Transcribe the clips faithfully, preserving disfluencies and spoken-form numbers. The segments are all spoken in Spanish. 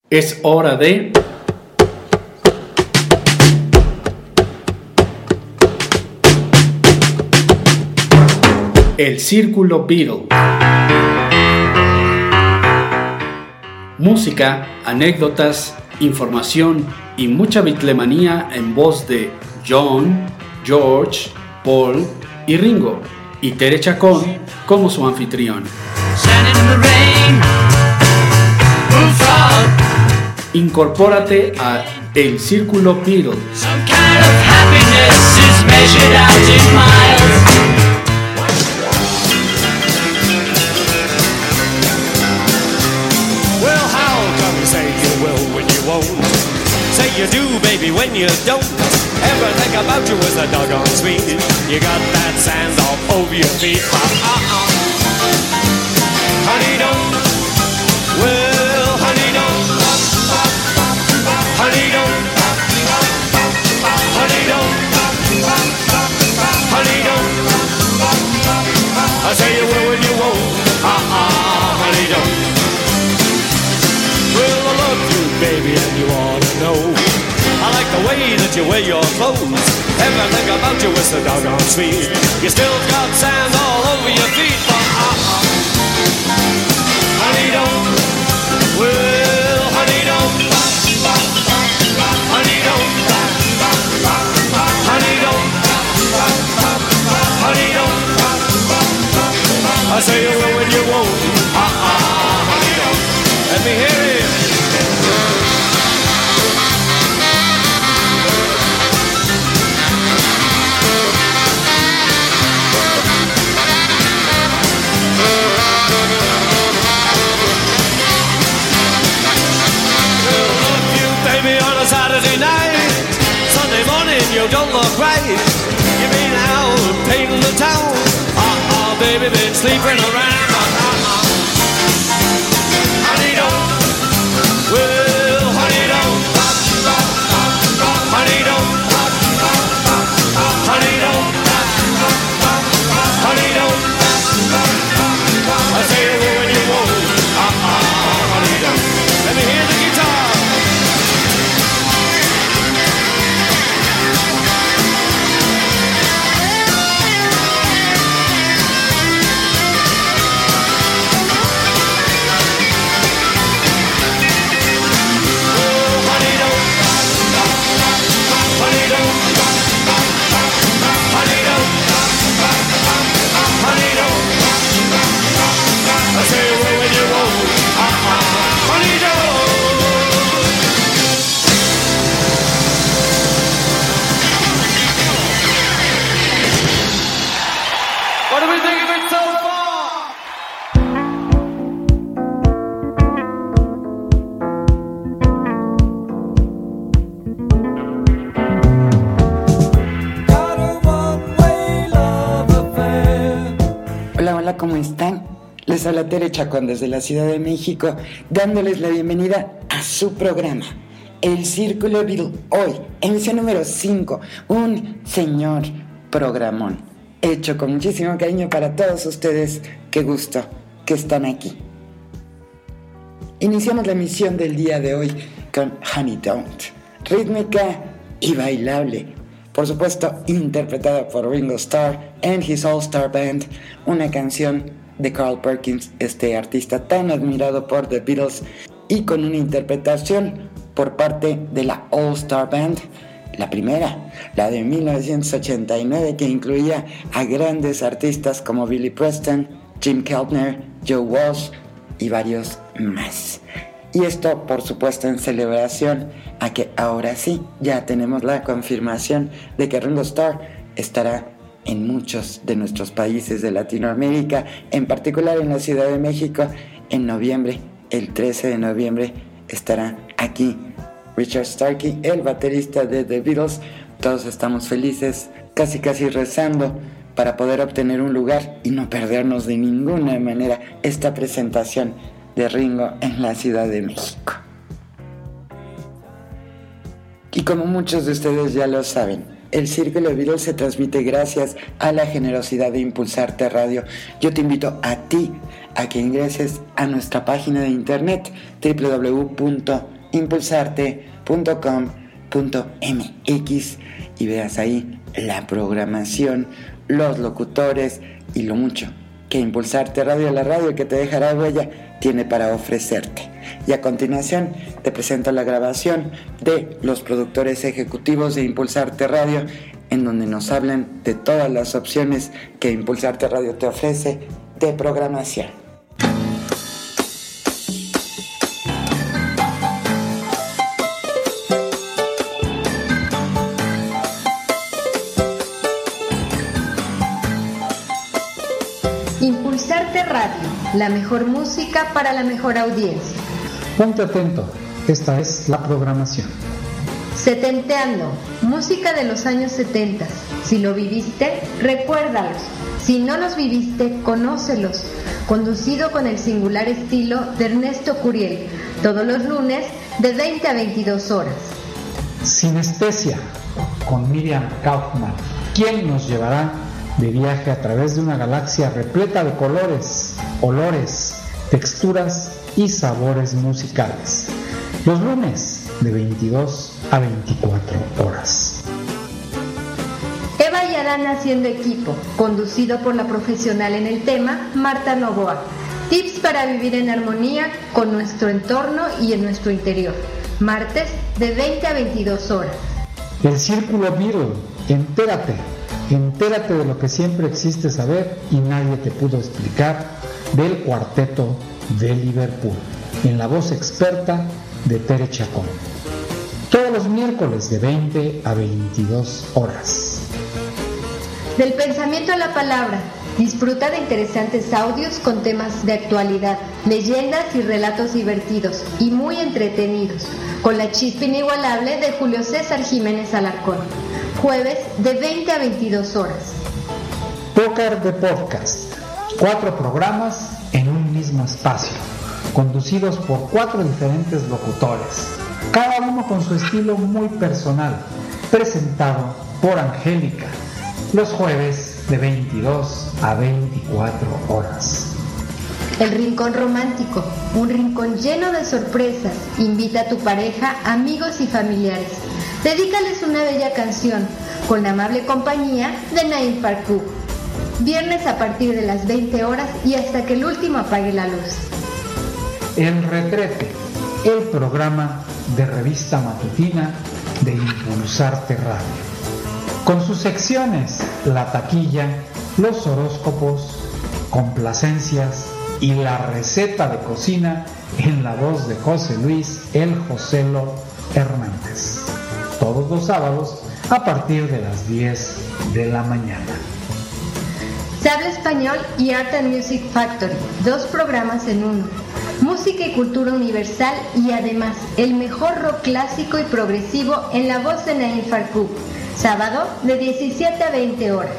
Es hora de... El Círculo Beatle. Música, anécdotas, información y mucha bitlemanía en voz de John, George, Paul y Ringo, y Tere Chacón como su anfitrión. Incorpórate a El Círculo Beatle. Say you do, baby, when you don't. Everything about you is a doggone sweet. You got that sand all over your feet. Uh-uh. Honey, don't. Well, honey, don't. Honey, don't. Honey, don't. Honey, don't. I say you will when you won't. Uh-uh, honey, don't. Well, I love you, baby, and you ought to know. I like the way that you wear your clothes. Everything about you is so doggone sweet. You still got sand all over your feet, but uh-uh. Honey, don't. Well, honey, don't. Honey, don't. Honey, don't. Honey, don't. I say you will when you won't. Uh-uh, honey, don't. Let me hear it. Saturday night, Sunday morning, you don't look right. You been out painting the town. Uh-uh, baby, been sleeping around. Uh-uh. Honey, don't. Well, honey, don't. Honey, don't. Honey, don't. Honey, don't. I say it when you won't. Uh-uh, honey, don't. Let me hear the guitar. ¿Cómo están? Les habla Tere Chacón desde la Ciudad de México, dándoles la bienvenida a su programa, El Círculo Beatle. Hoy, emisión número cinco, un señor programón, hecho con muchísimo cariño para todos ustedes. Qué gusto que están aquí. Iniciamos la emisión del día de hoy con Honey Don't, rítmica y bailable. Por supuesto, interpretada por Ringo Starr and his All-Star Band, una canción de Carl Perkins, este artista tan admirado por The Beatles, y con una interpretación por parte de la All-Star Band, la primera, la de mil novecientos ochenta y nueve, que incluía a grandes artistas como Billy Preston, Jim Keltner, Joe Walsh y varios más. Y esto, por supuesto, en celebración a que ahora sí, ya tenemos la confirmación de que Ringo Starr estará en muchos de nuestros países de Latinoamérica, en particular en la Ciudad de México, en noviembre, el trece de noviembre, estará aquí Richard Starkey, el baterista de The Beatles. Todos estamos felices, casi casi rezando para poder obtener un lugar y no perdernos de ninguna manera esta presentación de Ringo en la Ciudad de México. Y como muchos de ustedes ya lo saben, el Círculo Beatle se transmite gracias a la generosidad de Impulsarte Radio. Yo te invito a ti a que ingreses a nuestra página de internet doble u doble u doble u punto impulsarte punto com punto m x y veas ahí la programación, los locutores y lo mucho que Impulsarte Radio, la radio que te dejará huella, tiene para ofrecerte. Y a continuación te presento la grabación de los productores ejecutivos de Impulsarte Radio, en donde nos hablan de todas las opciones que Impulsarte Radio te ofrece de programación. Impulsarte Radio, la mejor música para la mejor audiencia. Ponte atento, esta es la programación. Setenteando, música de los años setenta. Si lo viviste, recuérdalos. Si no los viviste, conócelos. Conducido con el singular estilo de Ernesto Curiel, todos los lunes de veinte a veintidós horas. Sinestesia, con Miriam Kaufman. ¿Quién nos llevará de viaje a través de una galaxia repleta de colores, olores, texturas y sabores musicales? Los lunes de veintidós a veinticuatro horas. Eva y Adán haciendo equipo, conducido por la profesional en el tema, Marta Novoa. Tips para vivir en armonía con nuestro entorno y en nuestro interior. Martes de veinte a veintidós horas. El Círculo Beatle, entérate. Entérate de lo que siempre existe saber y nadie te pudo explicar del Cuarteto de Liverpool, en la voz experta de Tere Chacón. Todos los miércoles de veinte a veintidós horas. Del pensamiento a la palabra, disfruta de interesantes audios con temas de actualidad, leyendas y relatos divertidos y muy entretenidos, con la chispa inigualable de Julio César Jiménez Alarcón. Jueves de veinte a veintidós horas. Póker de Podcast. Cuatro programas en un mismo espacio, conducidos por cuatro diferentes locutores, cada uno con su estilo muy personal, presentado por Angélica, los jueves de veintidós a veinticuatro horas. El Rincón Romántico, un rincón lleno de sorpresas. Invita a tu pareja, amigos y familiares. Dedícales una bella canción, con la amable compañía de Naim Farkouh. Viernes a partir de las veinte horas y hasta que el último apague la luz. El Retrete, el programa de revista matutina de Impulsarte Radio. Con sus secciones, la taquilla, los horóscopos, complacencias y la receta de cocina en la voz de José Luis El Joselo Hernández. Todos los sábados a partir de las diez de la mañana. Se habla español y Art and Music Factory, dos programas en uno. Música y cultura universal y además el mejor rock clásico y progresivo en la voz de Naim Farkouh. Sábado de diecisiete a veinte horas.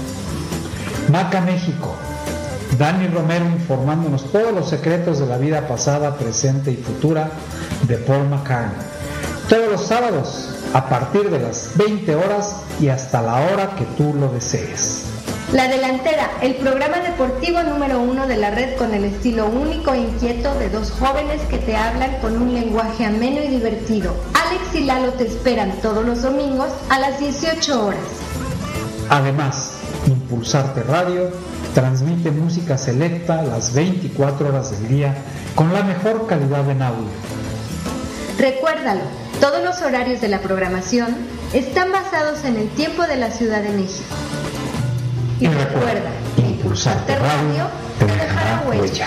Maca México. Dani Romero informándonos todos los secretos de la vida pasada, presente y futura de Paul McCartney. Todos los sábados a partir de las veinte horas y hasta la hora que tú lo desees. La Delantera, el programa deportivo número uno de la red con el estilo único e inquieto de dos jóvenes que te hablan con un lenguaje ameno y divertido. Alex y Lalo te esperan todos los domingos a las dieciocho horas. Además, Impulsarte Radio transmite música selecta las veinticuatro horas del día con la mejor calidad en audio. Recuérdalo, todos los horarios de la programación están basados en el tiempo de la Ciudad de México. Y, y recuerda, Impulsarte Radio te dejará huella.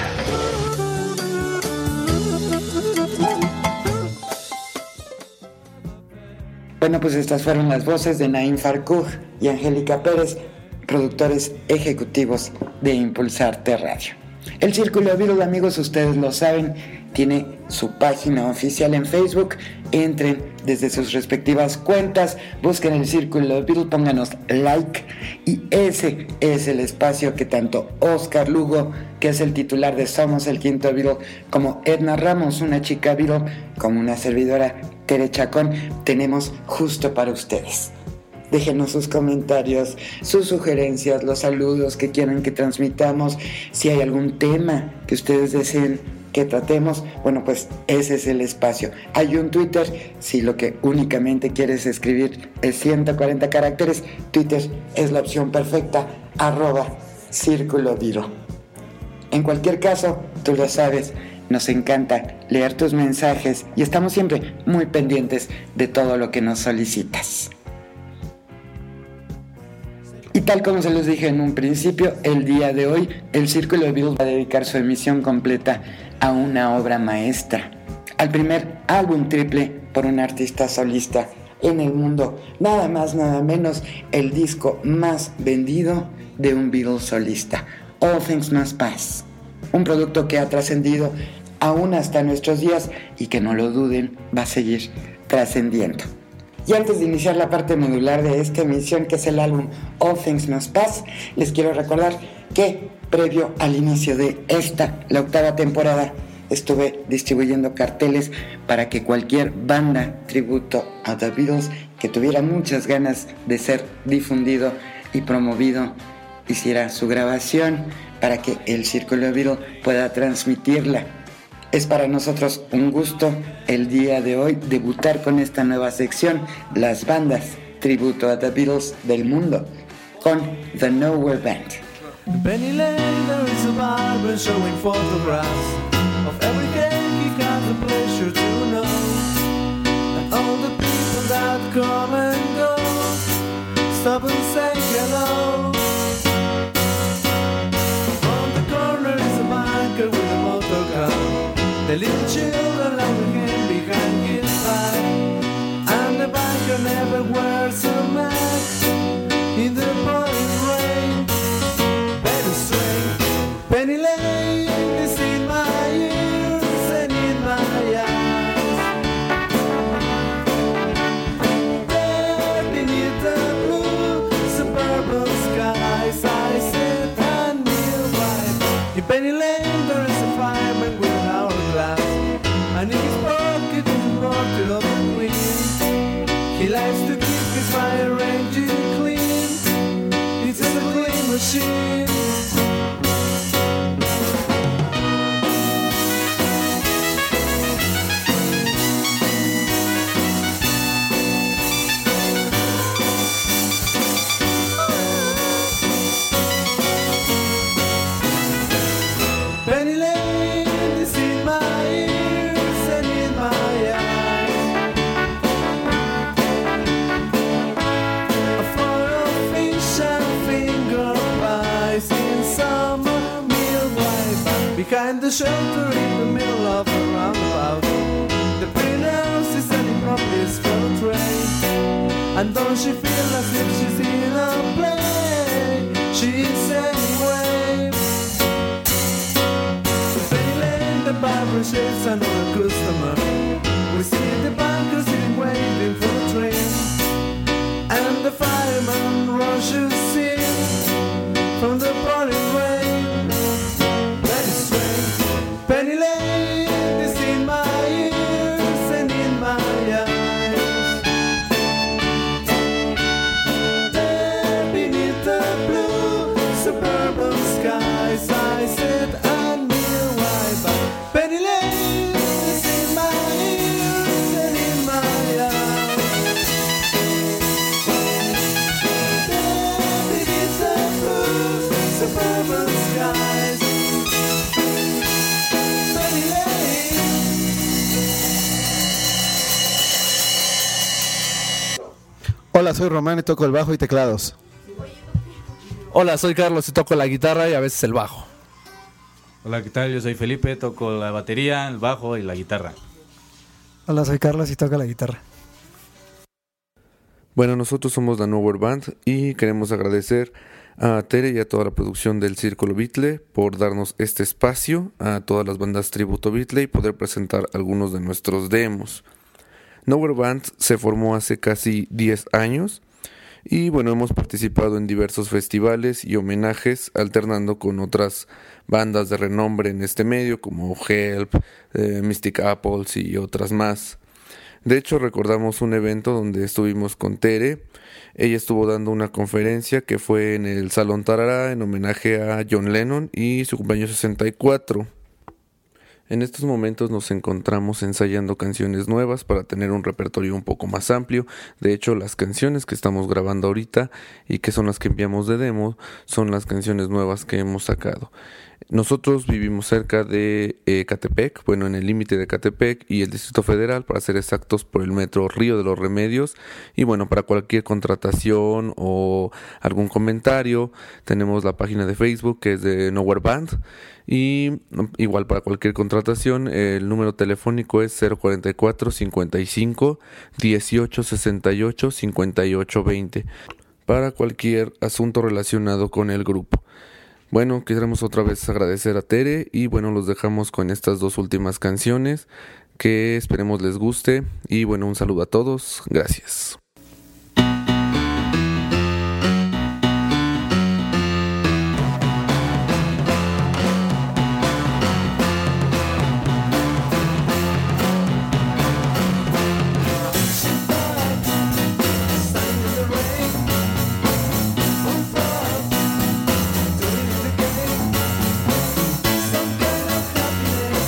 Bueno, pues estas fueron las voces de Naim Farkouh y Angélica Pérez, productores ejecutivos de Impulsarte Radio. El Círculo Beatle, amigos, ustedes lo saben, tiene su página oficial en Facebook. Entren desde sus respectivas cuentas, busquen el Círculo Beatle, pónganos like, y ese es el espacio que tanto Oscar Lugo, que es el titular de Somos el Quinto Beatle, como Edna Ramos, una chica Beatle, como una servidora Tere Chacón, tenemos justo para ustedes. Déjenos sus comentarios, sus sugerencias, los saludos que quieran que transmitamos. Si hay algún tema que ustedes deseen que tratemos, bueno, pues ese es el espacio. Hay un Twitter, si lo que únicamente quieres escribir es ciento cuarenta caracteres, Twitter es la opción perfecta, arroba Círculo Beatle. En cualquier caso, tú lo sabes, nos encanta leer tus mensajes y estamos siempre muy pendientes de todo lo que nos solicitas. Y tal como se los dije en un principio, el día de hoy el Círculo Beatle va a dedicar su emisión completa a una obra maestra, al primer álbum triple por un artista solista en el mundo, nada más nada menos el disco más vendido de un Beatle solista, All Things Must Pass, un producto que ha trascendido aún hasta nuestros días y que no lo duden va a seguir trascendiendo. Y antes de iniciar la parte modular de esta emisión, que es el álbum All Things Must Pass, les quiero recordar que previo al inicio de esta, la octava temporada, estuve distribuyendo carteles para que cualquier banda tributo a The Beatles que tuviera muchas ganas de ser difundido y promovido hiciera su grabación para que el Círculo Beatle pueda transmitirla. Es para nosotros un gusto el día de hoy debutar con esta nueva sección, las bandas tributo a The Beatles del mundo, con The Nowhere Band. Penny Lane, there is a barber showing photographs of every cake he has the pleasure to know, and all the people that come and go stop and say hello. On the corner is a banker with a motor car, the little children laughing him behind his back, and the banker never wears a mask in the pouring rain. Very strange. Penny Lane is in my ears and in my eyes. There beneath the blue suburban skies, I sit and kneel by. In Penny Lane there is a fireman with an hourglass, and in his pocket is a bottle of the Queen. He likes to keep his fire engine clean. It's a clean machine. Penny Lane is in my ears and in my eyes. A flower of fish and finger pies in summer meal wine. Behind the shelter in the middle of the roundabout, the pretty nurse is setting properties for the train. And don't she feel as if she's in a play? She is anyway. The barber shaves another customer. We see the banker sitting waiting for the train, and the fireman rushes in from the pouring rain. That is strange. Penny Lane is in my ears and in my eyes. There beneath the blue suburban skies, I sit and kneel wide by. Penny Lane is in my ears and in my eyes. There beneath the blue suburban skies, Penny Lane. Hola, soy Román y toco el bajo y teclados. Hola, soy Carlos y toco la guitarra y a veces el bajo. Hola, ¿qué tal? Yo soy Felipe, toco la batería, el bajo y la guitarra. Hola, soy Carlos y toco la guitarra. Bueno, nosotros somos la Nowhere Band y queremos agradecer a Tere y a toda la producción del Círculo Beatle por darnos este espacio, a todas las bandas tributo Beatle y poder presentar algunos de nuestros demos. Nowhere Band se formó hace casi diez años y bueno, hemos participado en diversos festivales y homenajes, alternando con otras bandas de renombre en este medio como Help, eh, Mystic Apples y otras más. De hecho, recordamos un evento donde estuvimos con Tere. Ella estuvo dando una conferencia que fue en el Salón Tarará en homenaje a John Lennon y su cumpleaños sesenta y cuatro. En estos momentos nos encontramos ensayando canciones nuevas para tener un repertorio un poco más amplio. De hecho, las canciones que estamos grabando ahorita y que son las que enviamos de demo son las canciones nuevas que hemos sacado. Nosotros vivimos cerca de eh, Catepec, bueno, en el límite de Catepec y el Distrito Federal, para ser exactos, por el metro Río de los Remedios. Y bueno, para cualquier contratación o algún comentario, tenemos la página de Facebook que es de Nowhere Band. Y igual para cualquier contratación, el número telefónico es cero cuarenta y cuatro, cincuenta y cinco, dieciocho sesenta y ocho, cincuenta y ocho veinte para cualquier asunto relacionado con el grupo. Bueno, quisiéramos otra vez agradecer a Tere y bueno, los dejamos con estas dos últimas canciones que esperemos les guste y bueno, un saludo a todos, gracias.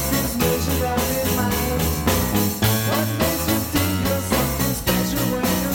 What makes you think you're something special when you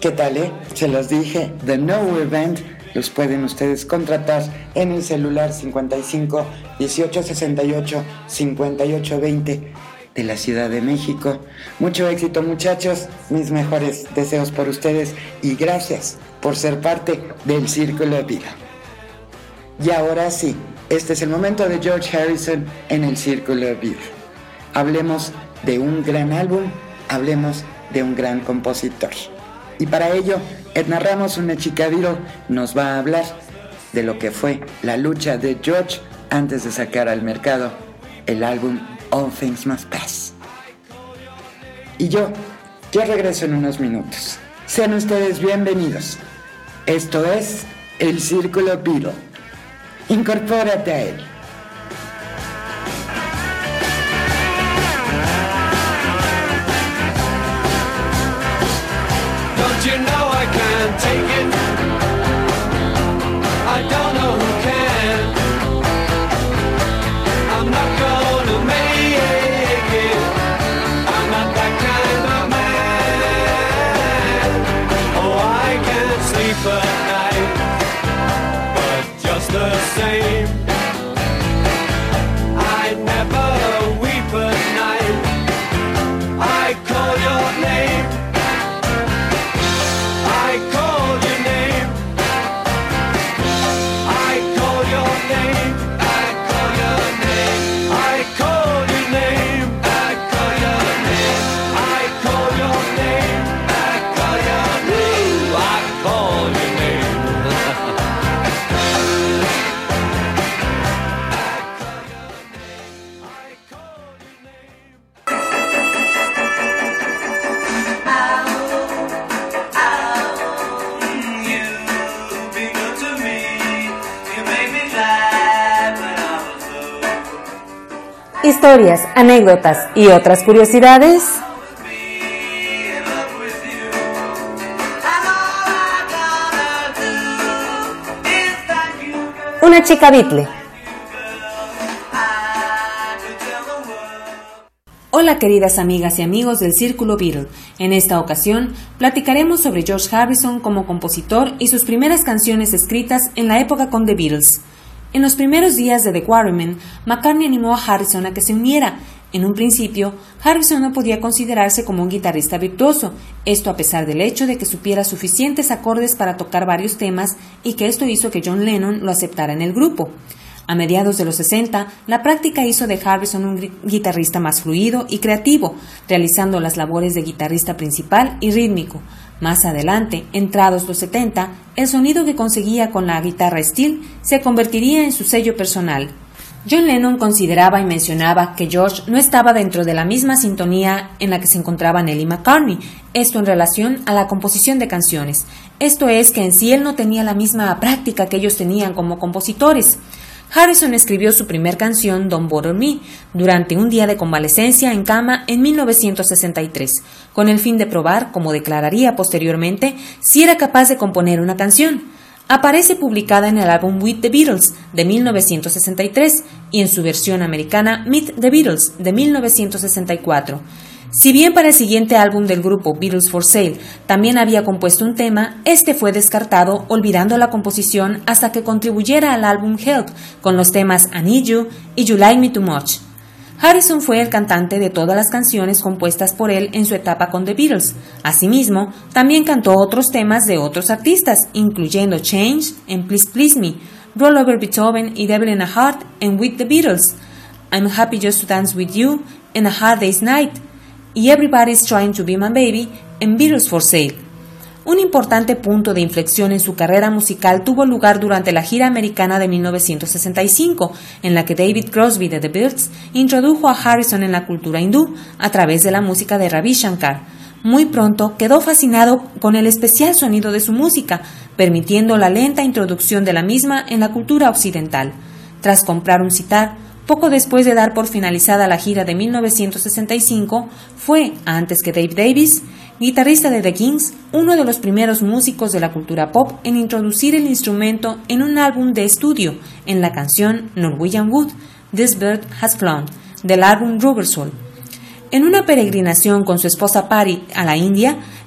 ¿Qué tal, eh? Se los dije, The Nowhere Band. Los pueden ustedes contratar en el celular cincuenta y cinco, dieciocho sesenta y ocho, cincuenta y ocho veinte de la Ciudad de México. Mucho éxito, muchachos, mis mejores deseos por ustedes y gracias por ser parte del Círculo Beatle. Y ahora sí, este es el momento de George Harrison en el Círculo Beatle. Hablemos de un gran álbum, hablemos de un gran compositor. Y para ello, Edna Ramos, una chica Beatle, nos va a hablar de lo que fue la lucha de George antes de sacar al mercado el álbum All Things Must Pass. Y yo, yo regreso en unos minutos. Sean ustedes bienvenidos. Esto es el Círculo Beatle. Incorpórate a él. Don't you know I can't take it? I don't know who can. I'm not gonna make it. I'm not that kind of man. Oh, I can't sleep at night, but just the same, I never weep at night. I call your name, I call your name, I call your name, I call your name, I call your name, I call your name, I call your name, I call your name, I call your name. Historias, anécdotas y otras curiosidades. Una chica Beatle. Hola queridas amigas y amigos del Círculo Beatle. En esta ocasión platicaremos sobre George Harrison como compositor y sus primeras canciones escritas en la época con The Beatles. En los primeros días de The Quarrymen, McCartney animó a Harrison a que se uniera. En un principio, Harrison no podía considerarse como un guitarrista virtuoso, esto a pesar del hecho de que supiera suficientes acordes para tocar varios temas y que esto hizo que John Lennon lo aceptara en el grupo. A mediados de los sesenta, la práctica hizo de Harrison un guitarrista más fluido y creativo, realizando las labores de guitarrista principal y rítmico. Más adelante, entrados los setenta, el sonido que conseguía con la guitarra Steel se convertiría en su sello personal. John Lennon consideraba y mencionaba que George no estaba dentro de la misma sintonía en la que se encontraba Nelly McCartney, esto en relación a la composición de canciones. Esto es que en sí él no tenía la misma práctica que ellos tenían como compositores. Harrison escribió su primer canción, Don't Bother Me, durante un día de convalecencia en cama en mil novecientos sesenta y tres, con el fin de probar, como declararía posteriormente, si era capaz de componer una canción. Aparece publicada en el álbum With the Beatles, de mil novecientos sesenta y tres, y en su versión americana Meet the Beatles, de mil novecientos sesenta y cuatro. Si bien para el siguiente álbum del grupo, Beatles for Sale, también había compuesto un tema, este fue descartado olvidando la composición hasta que contribuyera al álbum Help con los temas I Need You y You Like Me Too Much. Harrison fue el cantante de todas las canciones compuestas por él en su etapa con The Beatles. Asimismo, también cantó otros temas de otros artistas, incluyendo Change en Please Please Me, Roll Over Beethoven y Devil in a Heart en With the Beatles, I'm Happy Just to Dance With You en A Hard Day's Night, y Everybody's Trying to Be My Baby en Beatles for Sale. Un importante punto de inflexión en su carrera musical tuvo lugar durante la gira americana de mil novecientos sesenta y cinco, en la que David Crosby de The Byrds introdujo a Harrison en la cultura hindú a través de la música de Ravi Shankar. Muy pronto quedó fascinado con el especial sonido de su música, permitiendo la lenta introducción de la misma en la cultura occidental. Tras comprar un sitar, poco después de dar por finalizada la gira de mil novecientos sesenta y cinco, fue, antes que Dave Davis, guitarrista de The Kings, uno de los primeros músicos de la cultura pop en introducir el instrumento en un álbum de estudio, en la canción Norwegian Wood, This Bird Has Flown, del álbum Rubber Soul. En una peregrinación con su esposa Patty a la India,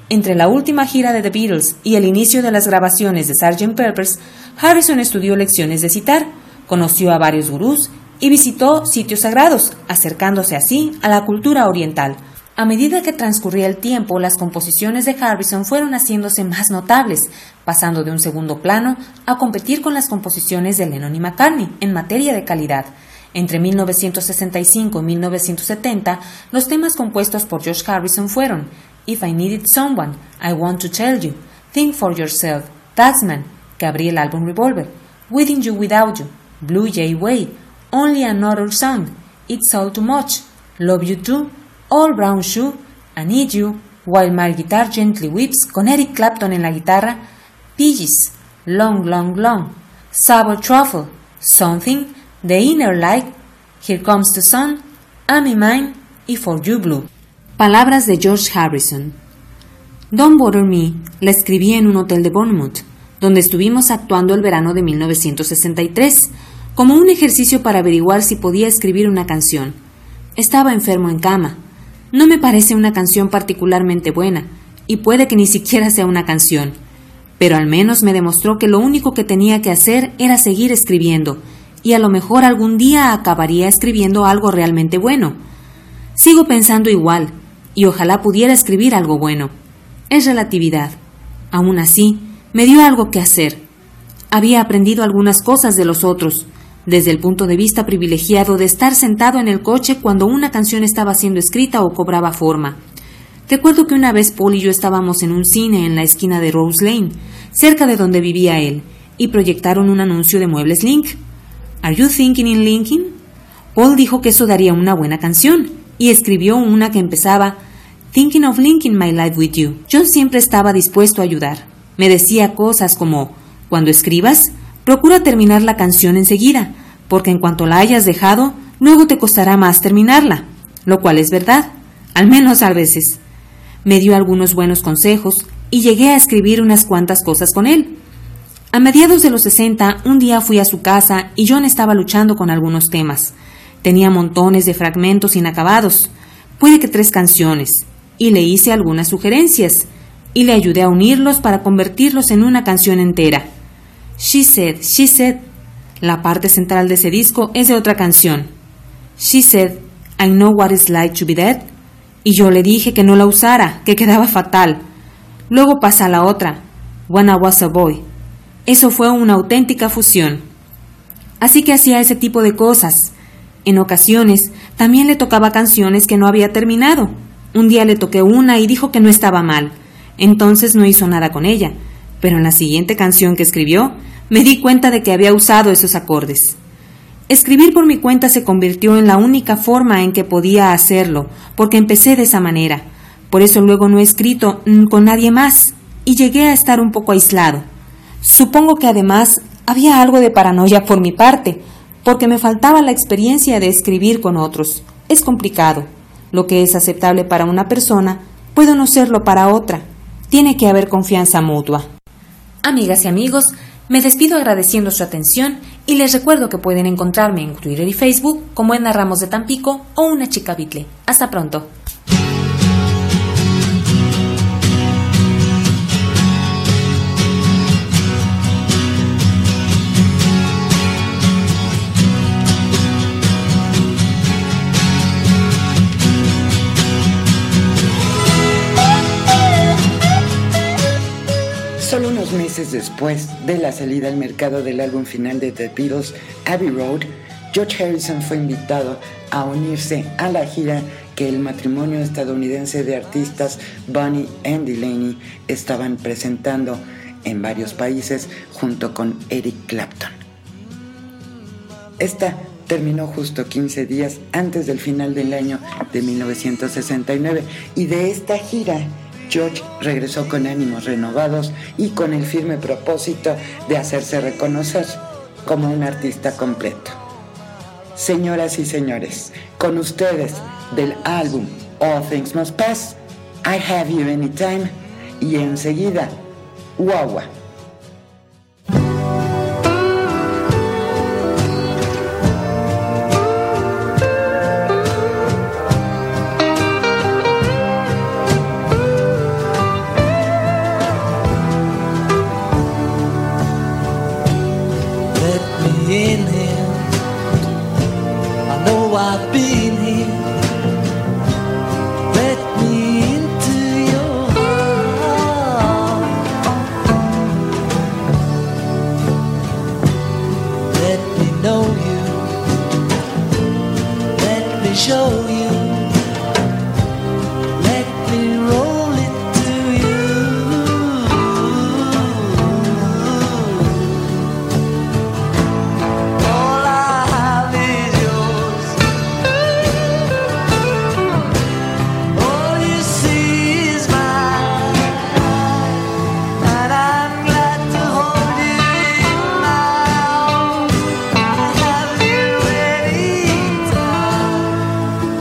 Entre la última gira de The Beatles y el inicio de las grabaciones de sergeant Pepper's, Harrison estudió lecciones de sitar, conoció a varios gurús y visitó sitios sagrados, acercándose así a la cultura oriental. A medida que transcurría el tiempo, las composiciones de Harrison fueron haciéndose más notables, pasando de un segundo plano a competir con las composiciones de Lennon y McCartney en materia de calidad. Entre mil novecientos sesenta y cinco y mil novecientos setenta, los temas compuestos por George Harrison fueron If I Needed Someone, I Want to Tell You, Think for Yourself, Taxman, que abría el álbum Revolver, Within You Without You, Blue Jay Way, Only Another Song, It's All Too Much, Love You Too, All Brown Shoe, I Need You, While My Guitar Gently Weeps, con Eric Clapton en la guitarra, Piggies, Long Long Long, Sour Truffle, Something, The Inner Light, Here Comes the Sun, I'm in Mine y For You Blue. Palabras de George Harrison. Don't Bother Me la escribí en un hotel de Bournemouth, donde estuvimos actuando el verano de mil novecientos sesenta y tres, como un ejercicio para averiguar si podía escribir una canción. Estaba enfermo en cama. No me parece una canción particularmente buena, y puede que ni siquiera sea una canción, pero al menos me demostró que lo único que tenía que hacer era seguir escribiendo, y a lo mejor algún día acabaría escribiendo algo realmente bueno. Sigo pensando igual, y ojalá pudiera escribir algo bueno. Es relatividad. Aún así, me dio algo que hacer. Había aprendido algunas cosas de los otros, desde el punto de vista privilegiado de estar sentado en el coche cuando una canción estaba siendo escrita o cobraba forma. Recuerdo que una vez Paul y yo estábamos en un cine en la esquina de Rose Lane, cerca de donde vivía él, y proyectaron un anuncio de Muebles Link. ¿Are you thinking in linking? Paul dijo que eso daría una buena canción, y escribió una que empezaba Thinking of linking my life with you. Yo siempre estaba dispuesto a ayudar. Me decía cosas como, cuando escribas, procura terminar la canción enseguida, porque en cuanto la hayas dejado, luego te costará más terminarla, lo cual es verdad, al menos a veces. Me dio algunos buenos consejos y llegué a escribir unas cuantas cosas con él. A mediados de los sesenta, un día fui a su casa y John estaba luchando con algunos temas. Tenía montones de fragmentos inacabados, puede que tres canciones, y le hice algunas sugerencias, y le ayudé a unirlos para convertirlos en una canción entera. She Said, She Said. La parte central de ese disco es de otra canción. She Said, I Know What It's Like to Be Dead. Y yo le dije que no la usara, que quedaba fatal. Luego pasa a la otra, When I Was a Boy. Eso fue una auténtica fusión. Así que hacía ese tipo de cosas. En ocasiones, también le tocaba canciones que no había terminado. Un día le toqué una y dijo que no estaba mal. Entonces no hizo nada con ella. Pero en la siguiente canción que escribió, me di cuenta de que había usado esos acordes. Escribir por mi cuenta se convirtió en la única forma en que podía hacerlo, porque empecé de esa manera. Por eso luego no he escrito con nadie más, y llegué a estar un poco aislado. Supongo que además había algo de paranoia por mi parte, porque me faltaba la experiencia de escribir con otros. Es complicado. Lo que es aceptable para una persona puede no serlo para otra. Tiene que haber confianza mutua. Amigas y amigos, me despido agradeciendo su atención y les recuerdo que pueden encontrarme en Twitter y Facebook como Edna Ramos de Tampico o Una Chica Beatle. Hasta pronto. Solo unos meses después de la salida al mercado del álbum final de The Beatles, Abbey Road, George Harrison fue invitado a unirse a la gira que el matrimonio estadounidense de artistas Bonnie and Delaney estaban presentando en varios países junto con Eric Clapton. Esta terminó justo quince días antes del final del año de mil novecientos sesenta y nueve y de esta gira George regresó con ánimos renovados y con el firme propósito de hacerse reconocer como un artista completo. Señoras y señores, con ustedes del álbum All Things Must Pass, I Have You Anytime y enseguida Wawa. show you. Let me roll it to you. All I have is yours. All you see is mine, and I'm glad to hold you in my arms. I have you anytime.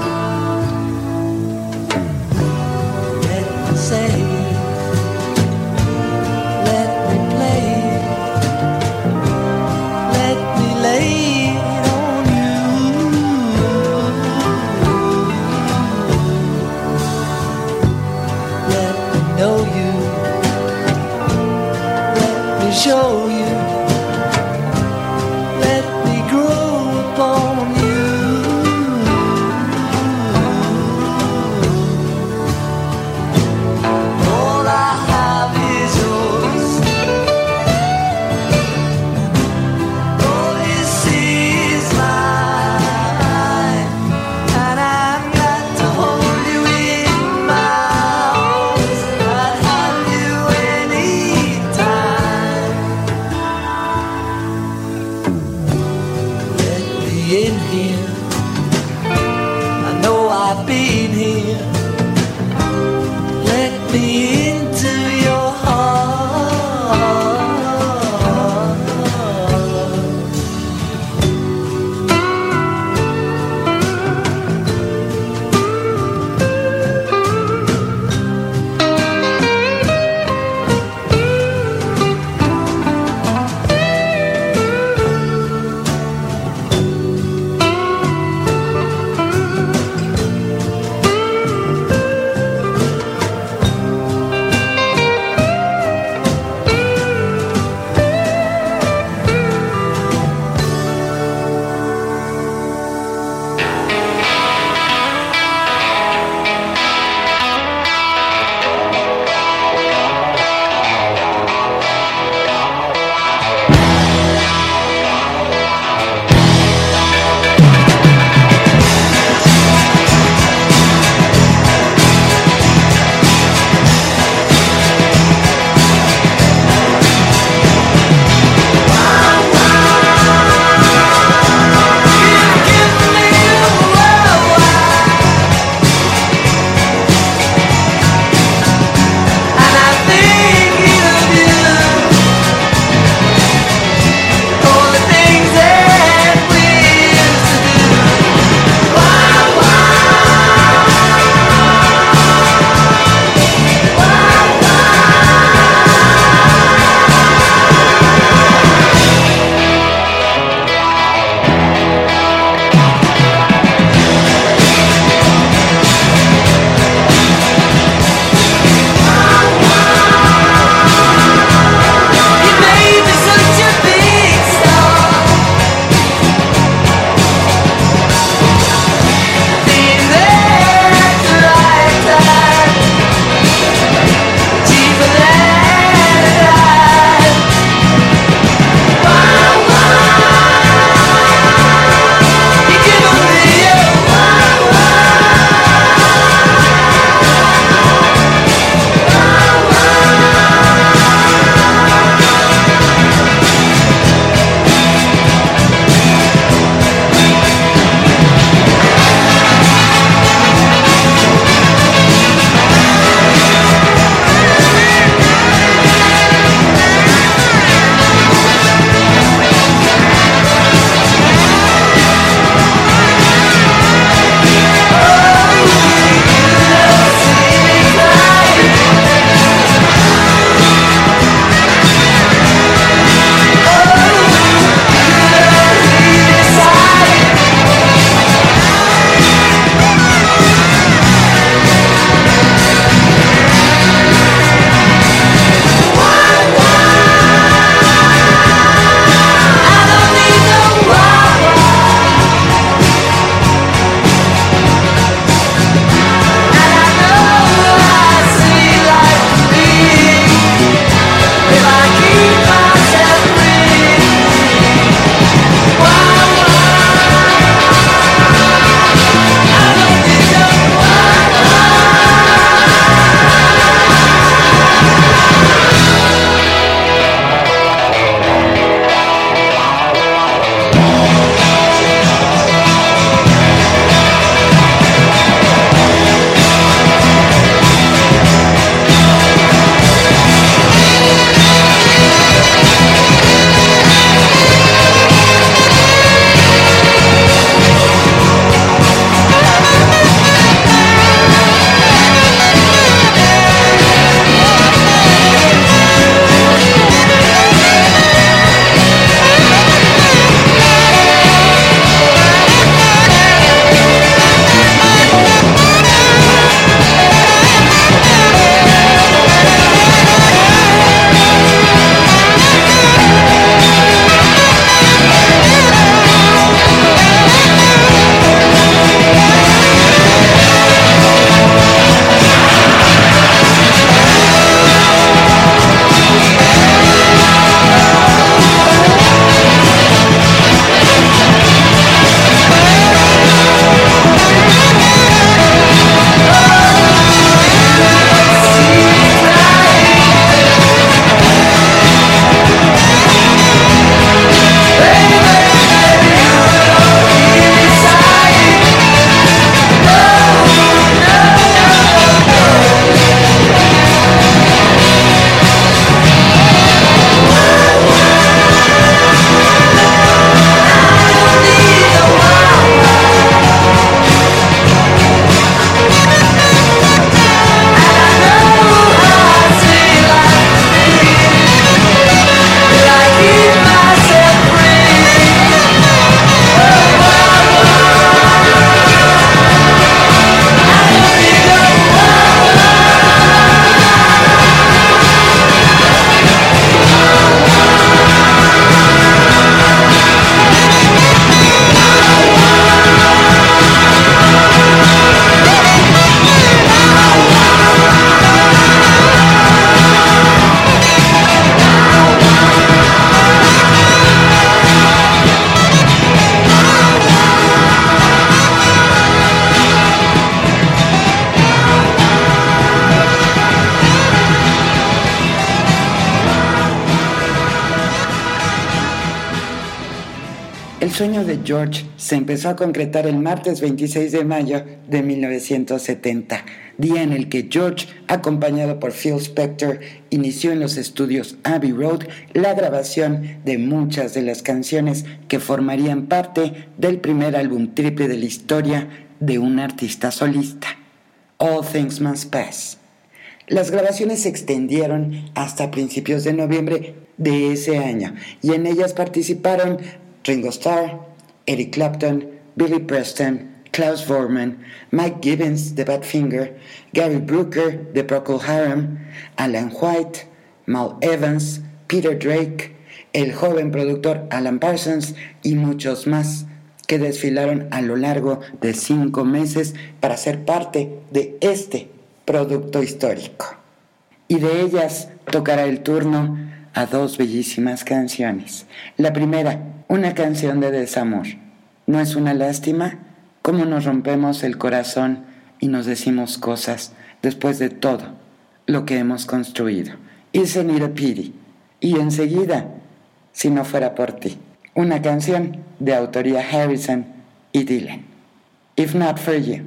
El sueño de George se empezó a concretar el martes veintiséis de mayo de mil novecientos setenta, día en el que George, acompañado por Phil Spector, inició en los estudios Abbey Road la grabación de muchas de las canciones que formarían parte del primer álbum triple de la historia de un artista solista, All Things Must Pass. Las grabaciones se extendieron hasta principios de noviembre de ese año y en ellas participaron Ringo Starr, Eric Clapton, Billy Preston, Klaus Voormann, Mike Gibbons de Badfinger, Gary Brooker de Procol Harum, Alan White, Mal Evans, Peter Drake, el joven productor Alan Parsons y muchos más que desfilaron a lo largo de cinco meses para ser parte de este producto histórico. Y de ellas tocará el turno a dos bellísimas canciones. La primera, una canción de desamor. ¿No es una lástima cómo nos rompemos el corazón y nos decimos cosas después de todo lo que hemos construido? Isn't it a pity? Y enseguida, Si no fuera por ti, una canción de autoría Harrison y Dylan. If Not For You.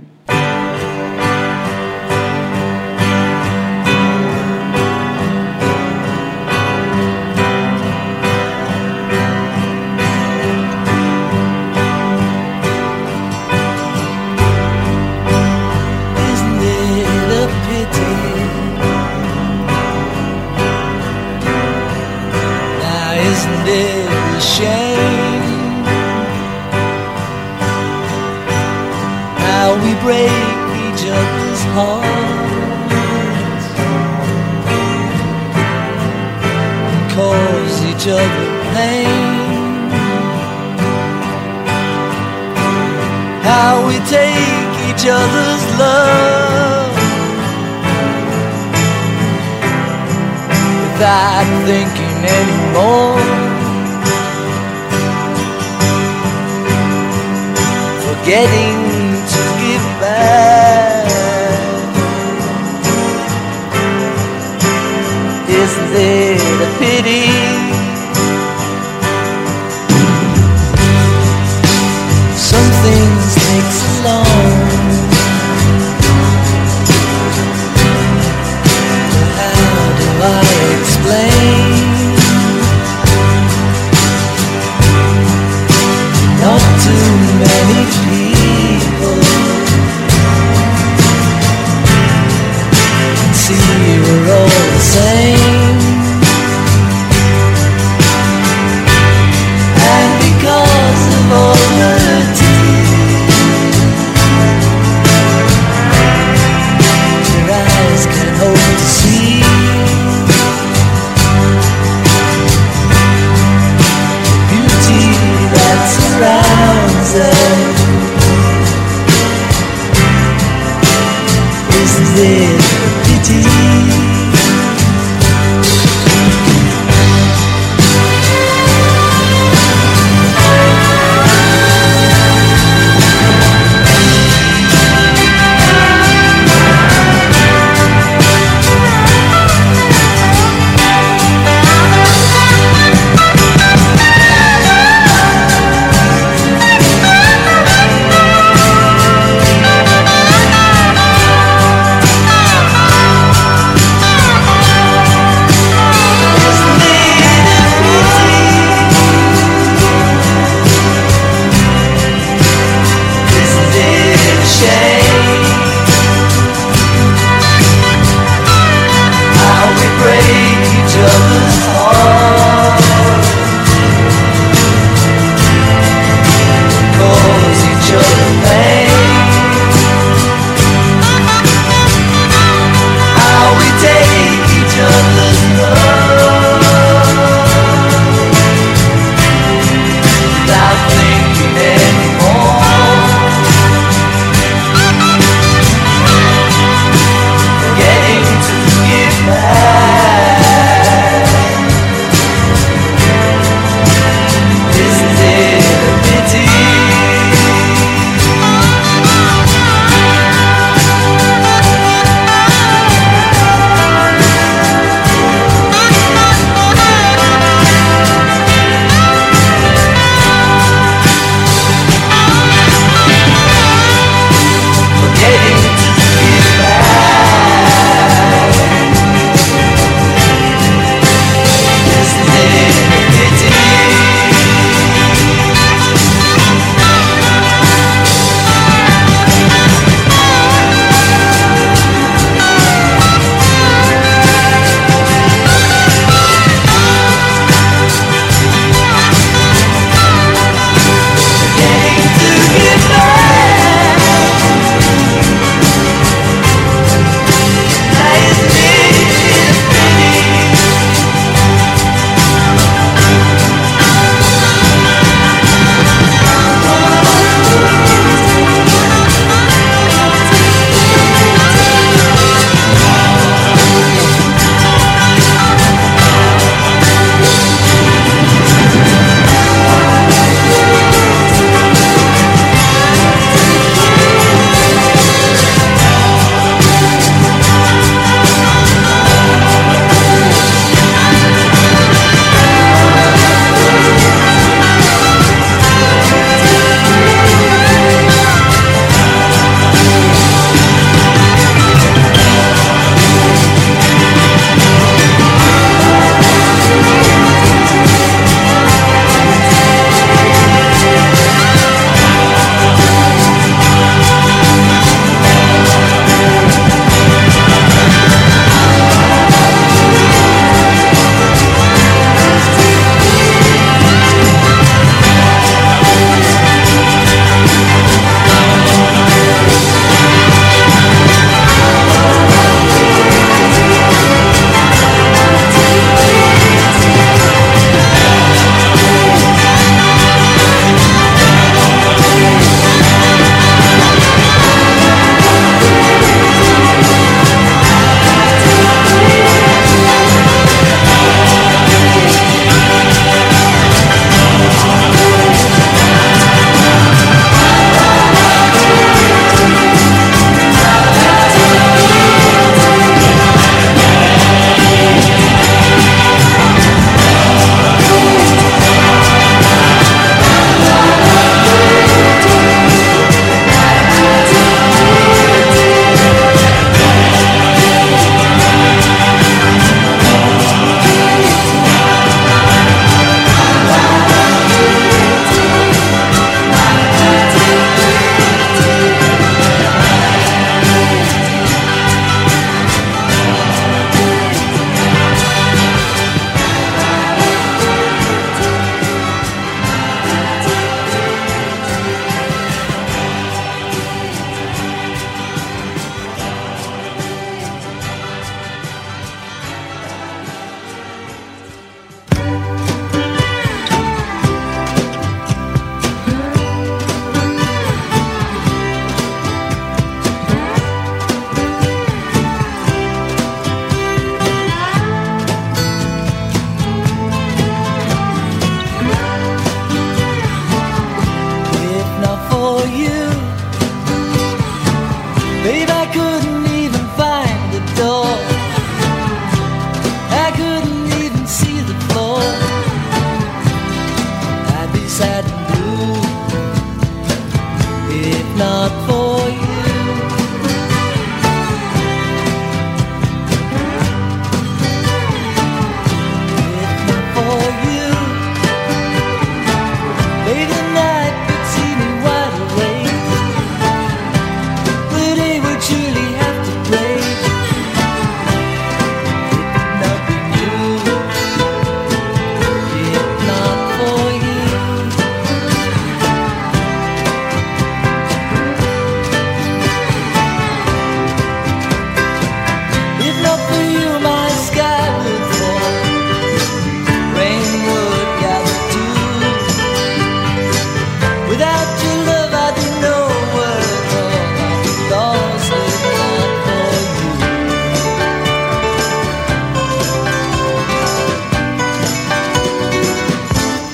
Break each other's hearts, cause each other pain. How we take each other's love without thinking anymore, forgetting back. Isn't it a pity? Some things take so long, but how do I explain? Not too many people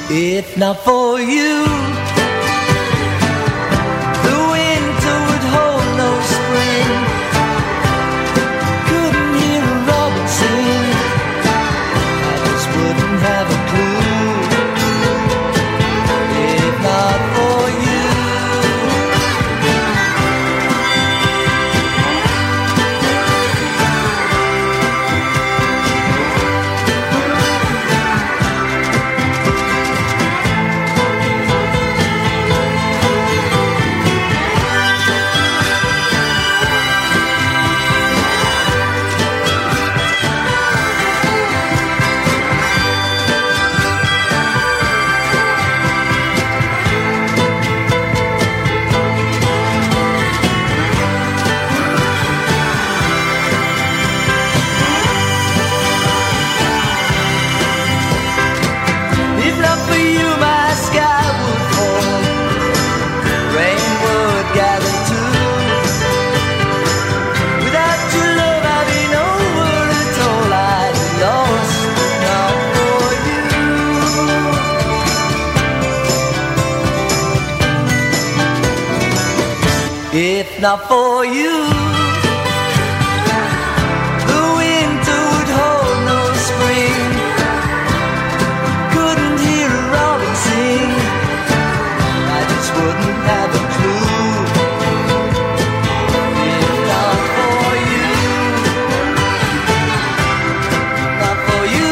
If not for you, the winter would hold no spring. Couldn't hear a robin sing. I just wouldn't have a clue. If not for you. If not for you, the winter would hold no spring. Couldn't hear a robin sing. I just wouldn't have a clue. If not for you, not for you.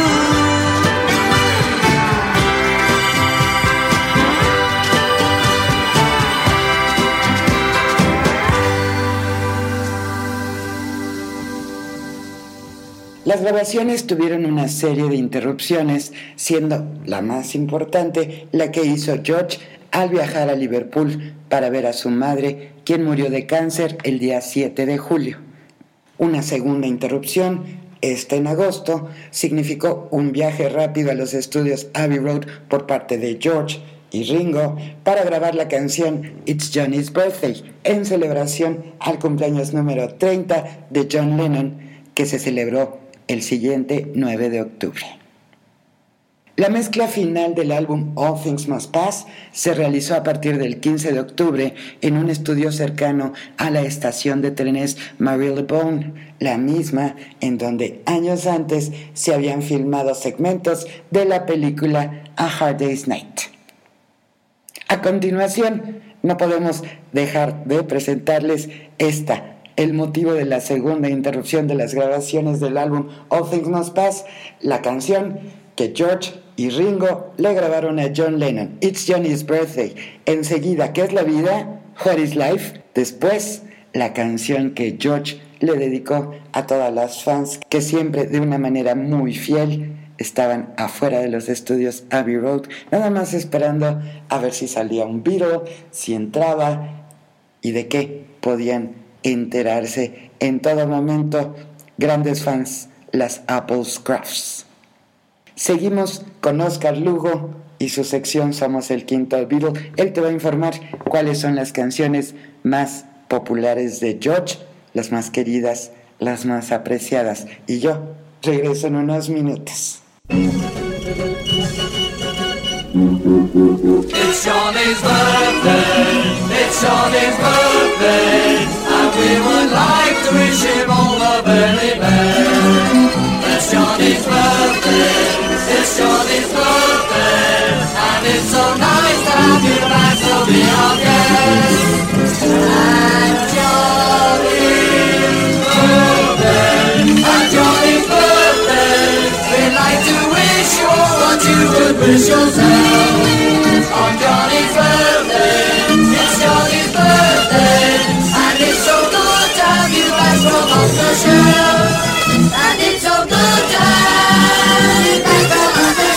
Las grabaciones tuvieron una serie de interrupciones, siendo la más importante la que hizo George al viajar a Liverpool para ver a su madre, quien murió de cáncer el día siete de julio. Una segunda interrupción, esta en agosto, significó un viaje rápido a los estudios Abbey Road por parte de George y Ringo para grabar la canción It's Johnny's Birthday, en celebración al cumpleaños número treinta de John Lennon, que se celebró el siguiente nueve de octubre. La mezcla final del álbum All Things Must Pass se realizó a partir del quince de octubre en un estudio cercano a la estación de trenes Marylebone, la misma en donde años antes se habían filmado segmentos de la película A Hard Day's Night. A continuación, no podemos dejar de presentarles esta, el motivo de la segunda interrupción de las grabaciones del álbum All Things Must Pass, la canción que George y Ringo le grabaron a John Lennon, It's Johnny's Birthday. Enseguida, ¿qué es la vida? What is life? Después, la canción que George le dedicó a todas las fans que siempre de una manera muy fiel estaban afuera de los estudios Abbey Road, nada más esperando a ver si salía un Beatle, si entraba y de qué podían enterarse en todo momento. Grandes fans, las Apple's Crafts. Seguimos con Oscar Lugo y su sección Somos el Quinto Beatle. Él te va a informar cuáles son las canciones más populares de George, las más queridas, las más apreciadas. Y yo regreso en unos minutos. It's Johnny's birthday, it's Johnny's birthday, and we would like to wish him all the very best. It's Johnny's birthday, it's Johnny's birthday, and it's so nice to have you back to be our guest. And Johnny's birthday, and Johnny's birthday, we'd like to wish you all what you would wish yourself. On Johnny's birthday, it's Johnny's birthday, and it's so good to have you back from off the shelf. And it's so good to have you back from off the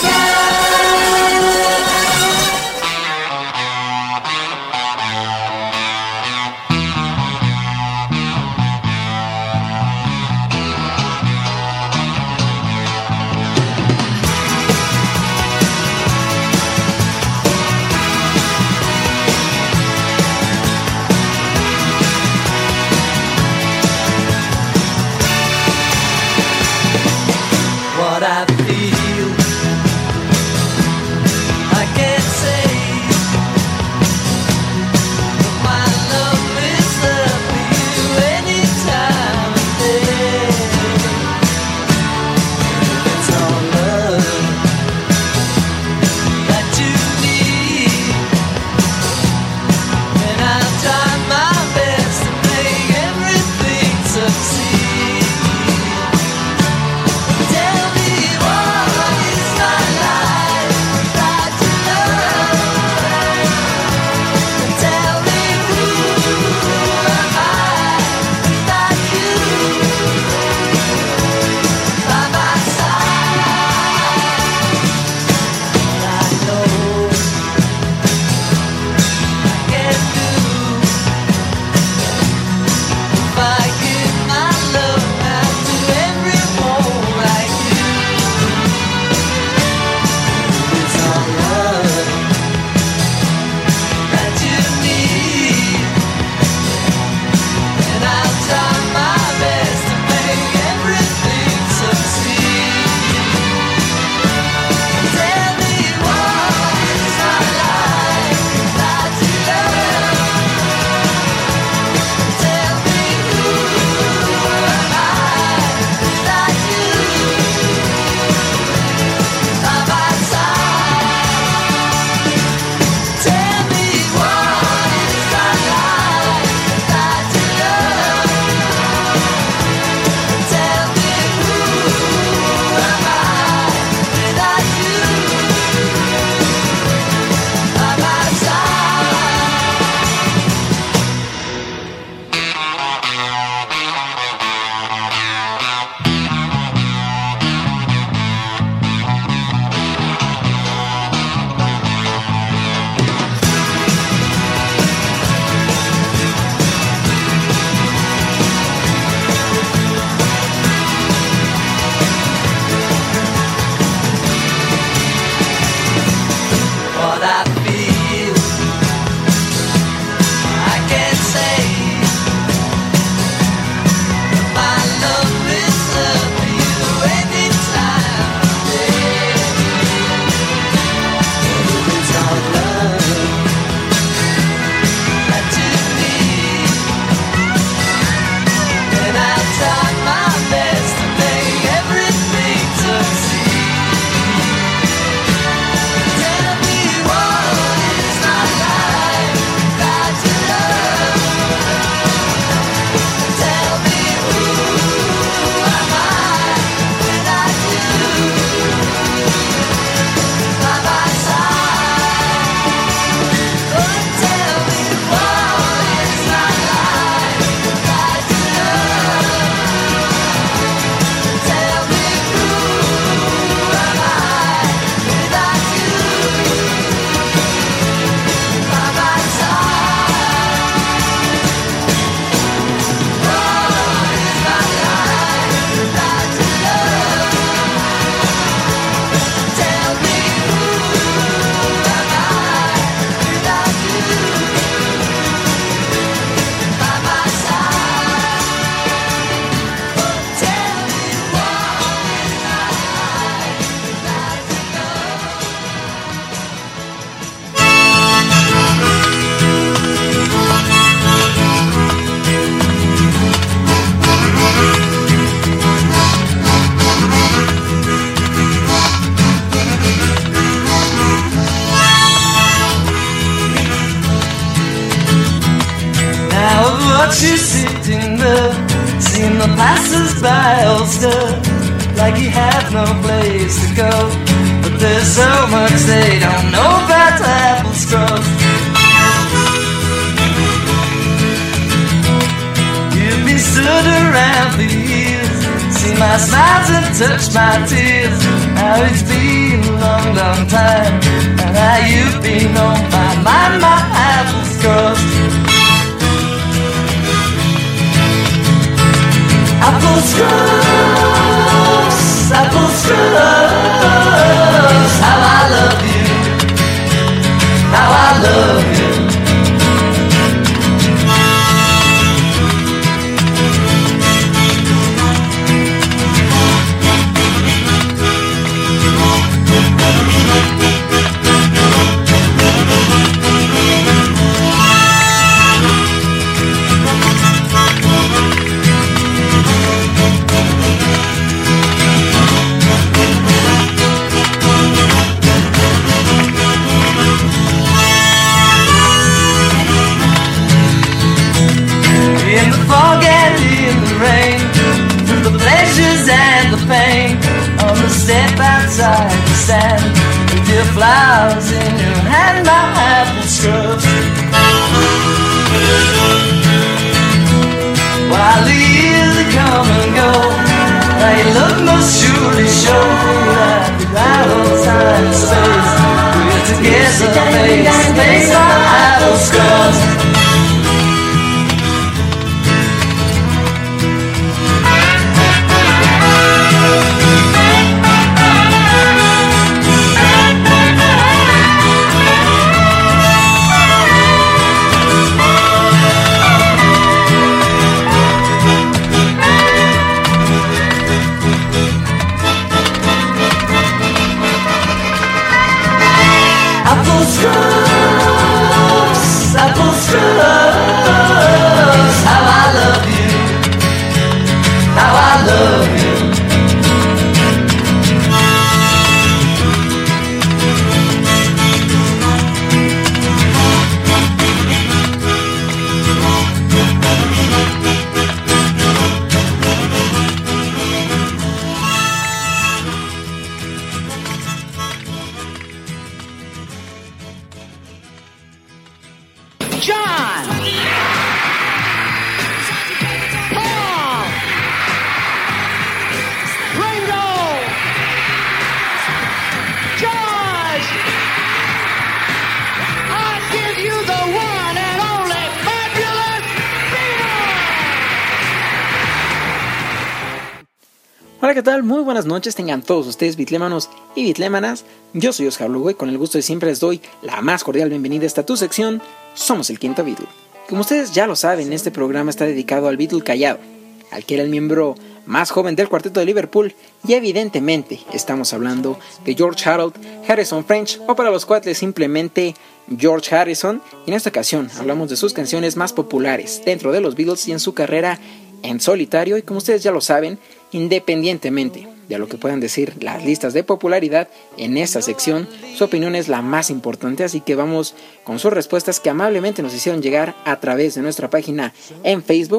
watch you sitting there, seeing the passers-by all stare, like you have no place to go. But there's so much they don't know about apple scrub. You've been stood around for years, seen my smiles and touched my tears. Now it's been a long, long time, and now you've been on my mind, my apples crushed. Apple scrubs, apple scrubs. How I love you, how I love you. Step outside the stand with your flowers in your hand, my apple scrubs. While the years come and go, now your love must surely show that without all time and space, we're together face to face, my apple scrubs. Hola, ¿qué tal? Muy buenas noches, tengan todos ustedes bitlémanos y bitlémanas. Yo soy Oscar Lugo y con el gusto de siempre les doy la más cordial bienvenida a esta tu sección, Somos el Quinto Beatle. Como ustedes ya lo saben, este programa está dedicado al Beatle callado, al que era el miembro más joven del cuarteto de Liverpool, y evidentemente estamos hablando de George Harold Harrison French, o para los cuates simplemente George Harrison. Y en esta ocasión hablamos de sus canciones más populares dentro de los Beatles y en su carrera en solitario. Y como ustedes ya lo saben, independientemente de lo que puedan decir las listas de popularidad, en esta sección su opinión es la más importante, así que vamos con sus respuestas que amablemente nos hicieron llegar a través de nuestra página en Facebook.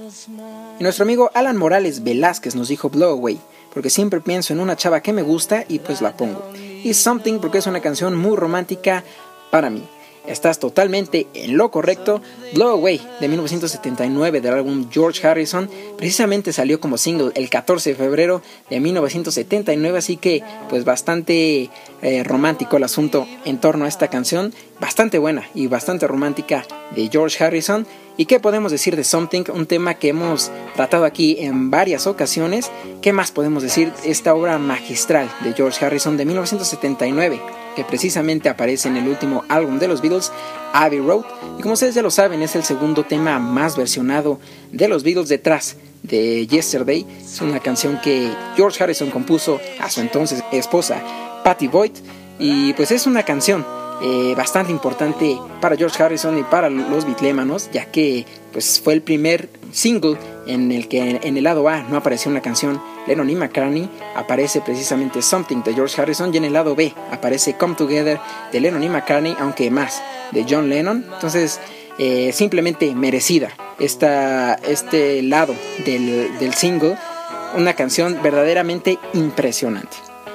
Y nuestro amigo Alan Morales Velázquez nos dijo Blow Away, porque siempre pienso en una chava que me gusta y pues la pongo. Y Something, porque es una canción muy romántica para mí. Estás totalmente en lo correcto. Blow Away, de mil novecientos setenta y nueve, del álbum George Harrison, precisamente salió como single el catorce de febrero de mil novecientos setenta y nueve, así que pues bastante eh, romántico el asunto en torno a esta canción, bastante buena y bastante romántica de George Harrison. ¿Y qué podemos decir de Something? Un tema que hemos tratado aquí en varias ocasiones. ¿Qué más podemos decir? Esta obra magistral de George Harrison de mil novecientos setenta y nueve, que precisamente aparece en el último álbum de los Beatles, Abbey Road. Y como ustedes ya lo saben, es el segundo tema más versionado de los Beatles, detrás de Yesterday. Es una canción que George Harrison compuso a su entonces esposa Pattie Boyd. Y pues es una canción Eh, bastante importante para George Harrison y para los bitlémanos, ya que pues fue el primer single en el que en el lado A no apareció una canción Lennon y McCartney, aparece precisamente Something de George Harrison, y en el lado B aparece Come Together de Lennon y McCartney, aunque más de John Lennon. Entonces eh, simplemente merecida esta, este lado del, del single, una canción verdaderamente impresionante.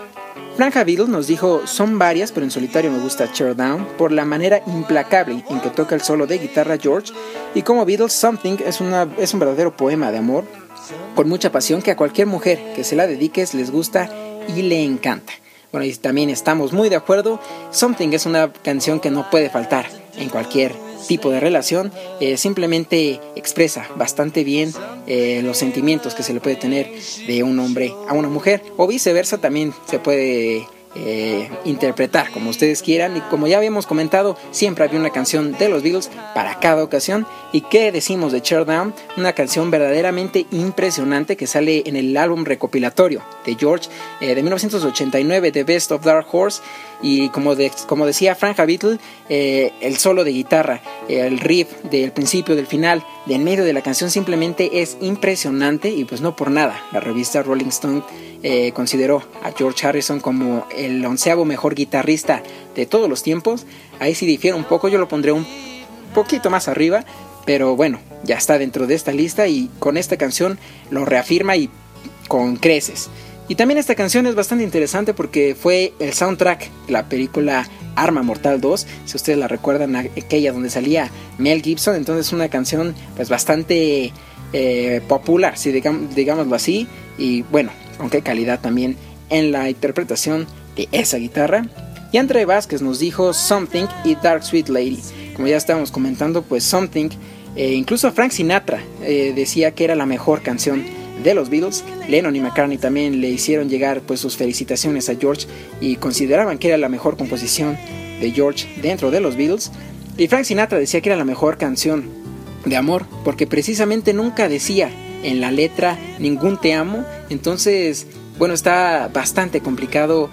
Frank Beatles nos dijo: son varias, pero en solitario me gusta Tear Down por la manera implacable en que toca el solo de guitarra George, y como Beatles Something es, una, es un verdadero poema de amor con mucha pasión que a cualquier mujer que se la dediques les gusta y le encanta. Bueno, y también estamos muy de acuerdo, Something es una canción que no puede faltar en cualquier tipo de relación, eh, simplemente expresa bastante bien eh, los sentimientos que se le puede tener de un hombre a una mujer, o viceversa, también se puede eh, interpretar como ustedes quieran. Y como ya habíamos comentado, siempre había una canción de los Beatles para cada ocasión. ¿Y qué decimos de Tear Down? Una canción verdaderamente impresionante que sale en el álbum recopilatorio de George eh, de mil novecientos ochenta y nueve, The Best of Dark Horse. Y como, de, como decía Frank Beatle, eh, el solo de guitarra, eh, el riff del principio, del final, de en medio de la canción simplemente es impresionante. Y pues no por nada, la revista Rolling Stone eh, consideró a George Harrison como el onceavo mejor guitarrista de todos los tiempos. Ahí sí difiere un poco, yo lo pondré un poquito más arriba, pero bueno, ya está dentro de esta lista y con esta canción lo reafirma y con creces. Y también esta canción es bastante interesante porque fue el soundtrack de la película Arma Mortal dos, si ustedes la recuerdan, aquella donde salía Mel Gibson. Entonces una canción pues bastante eh, popular, si digamos, digámoslo así, y bueno, con qué calidad también en la interpretación de esa guitarra. Y André Vázquez nos dijo Something y Dark Sweet Lady. Como ya estábamos comentando, pues Something, eh, incluso Frank Sinatra eh, decía que era la mejor canción de los Beatles. Lennon y McCartney también le hicieron llegar pues sus felicitaciones a George y consideraban que era la mejor composición de George dentro de los Beatles. Y Frank Sinatra decía que era la mejor canción de amor porque precisamente nunca decía en la letra ningún te amo. Entonces, bueno, está bastante complicado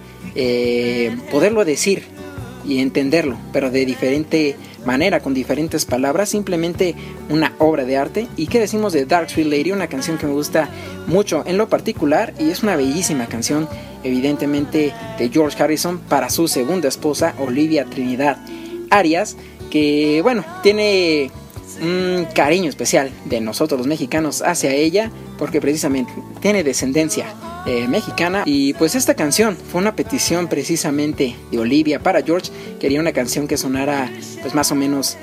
eh, poderlo decir y entenderlo, pero de diferente manera, con diferentes palabras, simplemente una obra de arte. ¿Y qué decimos de Dark Sweet Lady? Una canción que me gusta mucho en lo particular y es una bellísima canción, evidentemente de George Harrison para su segunda esposa, Olivia Trinidad Arias, que bueno, tiene un cariño especial de nosotros los mexicanos hacia ella porque precisamente tiene descendencia eh, mexicana. Y pues esta canción fue una petición precisamente de Olivia para George. Quería una canción que sonara pues más o menos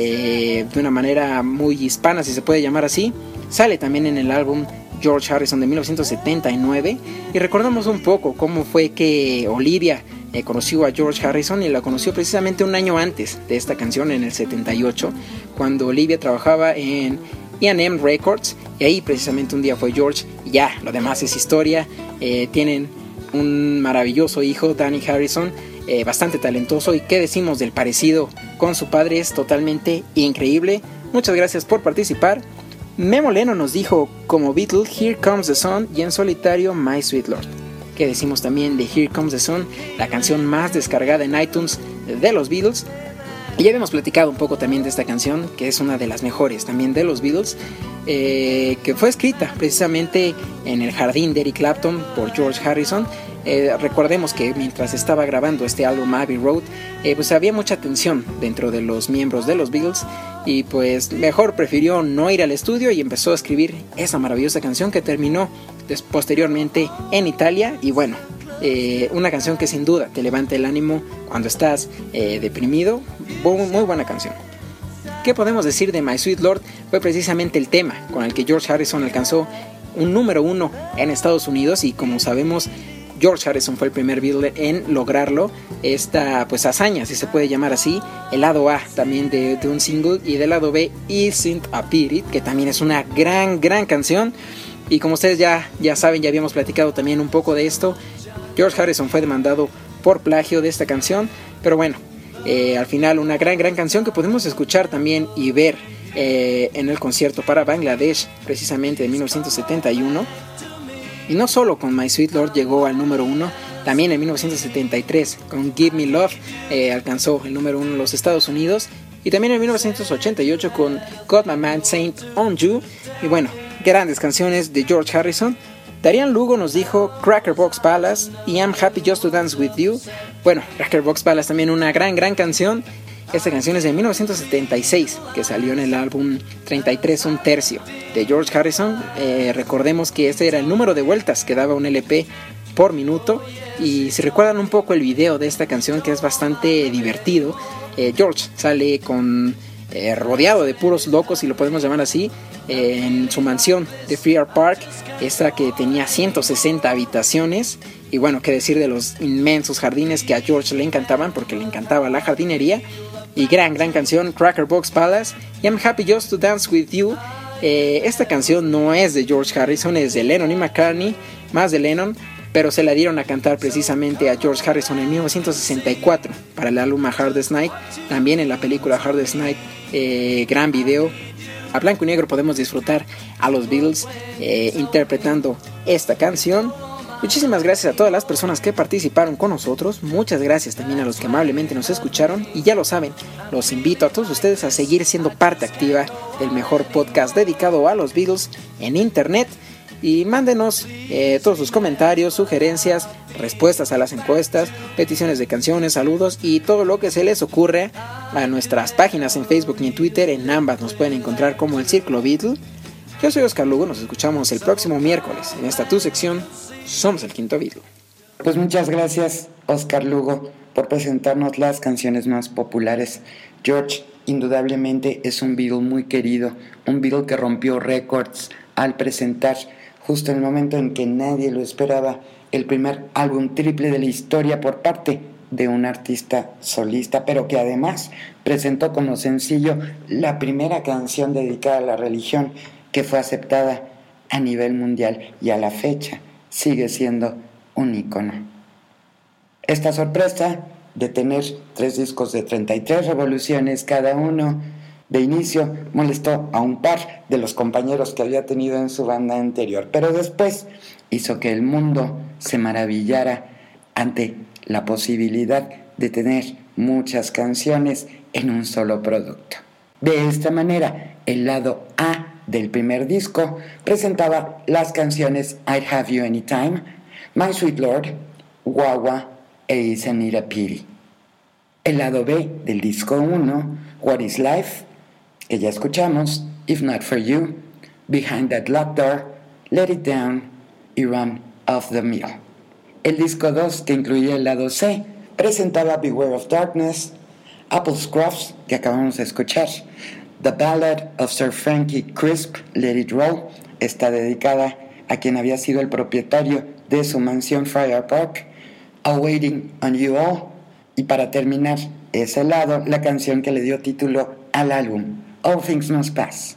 eh, de una manera muy hispana, si se puede llamar así. Sale también en el álbum George Harrison de mil novecientos setenta y nueve y recordamos un poco cómo fue que Olivia eh, conoció a George Harrison, y la conoció precisamente un año antes de esta canción, en el setenta y ocho, cuando Olivia trabajaba en E and M Records, y ahí precisamente un día fue George y ya, lo demás es historia. Eh, tienen un maravilloso hijo, Danny Harrison, eh, bastante talentoso, y qué decimos del parecido con su padre, es totalmente increíble. Muchas gracias por participar. Memo Leno nos dijo como Beatle Here Comes the Sun, y en solitario My Sweet Lord. Que decimos también de Here Comes the Sun, la canción más descargada en iTunes de los Beatles. Y ya habíamos platicado un poco también de esta canción, que es una de las mejores también de los Beatles, eh, que fue escrita precisamente en el jardín de Eric Clapton por George Harrison. Eh, recordemos que mientras estaba grabando este álbum Abbey Road, eh, pues había mucha tensión dentro de los miembros de los Beatles, y pues mejor prefirió no ir al estudio y empezó a escribir esa maravillosa canción que terminó des- posteriormente en Italia. Y bueno, eh, una canción que sin duda te levanta el ánimo cuando estás eh, deprimido. Muy, muy buena canción. ¿Qué podemos decir de My Sweet Lord? Fue precisamente el tema con el que George Harrison alcanzó un número uno en Estados Unidos, y como sabemos, George Harrison fue el primer Beatle en lograrlo, esta pues hazaña, si se puede llamar así. El lado A también de, de un single, y del lado B, Isn't a Pity, que también es una gran, gran canción. Y como ustedes ya, ya saben, ya habíamos platicado también un poco de esto, George Harrison fue demandado por plagio de esta canción, pero bueno, eh, al final una gran, gran canción que podemos escuchar también y ver eh, en el concierto para Bangladesh, precisamente de mil novecientos setenta y uno. Y no solo con My Sweet Lord llegó al número uno, también en mil novecientos setenta y tres con Give Me Love eh, alcanzó el número uno en los Estados Unidos, y también en mil novecientos ochenta y ocho con Got My Mind Saint on You. Y bueno, grandes canciones de George Harrison. Darian Lugo nos dijo Cracker Box Palace y I'm Happy Just to Dance With You. Bueno, Cracker Box Palace también una gran, gran canción. Esta canción es de mil novecientos setenta y seis, que salió en el álbum treinta y tres un tercio de George Harrison. Eh, recordemos que este era el número de vueltas que daba un L P por minuto. Y si recuerdan un poco el video de esta canción, que es bastante divertido, eh, George sale con eh, rodeado de puros locos, si lo podemos llamar así, eh, en su mansión de Friar Park, esta que tenía ciento sesenta habitaciones. Y bueno, qué decir de los inmensos jardines que a George le encantaban, porque le encantaba la jardinería. Y gran, gran canción, Cracker Box Palace y I'm Happy Just to Dance With You. Eh, esta canción no es de George Harrison, es de Lennon y McCartney, más de Lennon, pero se la dieron a cantar precisamente a George Harrison en mil novecientos sesenta y cuatro para el álbum A Hardest Night. También en la película Hardest Night, eh, gran video. A blanco y negro podemos disfrutar a los Beatles eh, interpretando esta canción. Muchísimas gracias a todas las personas que participaron con nosotros. Muchas gracias también a los que amablemente nos escucharon. Y ya lo saben, los invito a todos ustedes a seguir siendo parte activa del mejor podcast dedicado a los Beatles en internet. Y mándenos eh, todos sus comentarios, sugerencias, respuestas a las encuestas, peticiones de canciones, saludos y todo lo que se les ocurre a nuestras páginas en Facebook y en Twitter. En ambas nos pueden encontrar como el Círculo Beatle. Yo soy Oscar Lugo, nos escuchamos el próximo miércoles en esta tu sección, Somos el Quinto Beatle. Pues muchas gracias, Oscar Lugo, por presentarnos las canciones más populares. George indudablemente es un Beatle muy querido, un Beatle que rompió récords al presentar, justo en el momento en que nadie lo esperaba, el primer álbum triple de la historia por parte de un artista solista, pero que además presentó como sencillo la primera canción dedicada a la religión que fue aceptada a nivel mundial y a la fecha sigue siendo un ícono. Esta sorpresa de tener tres discos de treinta y tres revoluciones cada uno de inicio molestó a un par de los compañeros que había tenido en su banda anterior, pero después hizo que el mundo se maravillara ante la posibilidad de tener muchas canciones en un solo producto. De esta manera, el lado A del primer disco presentaba las canciones I'd Have You Anytime, My Sweet Lord, Wawa e Isn't It a Pity. El lado B del disco uno, What Is Life, que ya escuchamos, If Not For You, Behind That Locked Door, Let It Down y Run Off the Mill. El disco dos, que incluía el lado C, presentaba Beware of Darkness, Apple Scruffs, que acabamos de escuchar, The Ballad of Sir Frankie Crisp, Let It Roll, está dedicada a quien había sido el propietario de su mansión Friar Park, Awaiting on You All, y para terminar ese lado, la canción que le dio título al álbum, All Things Must Pass.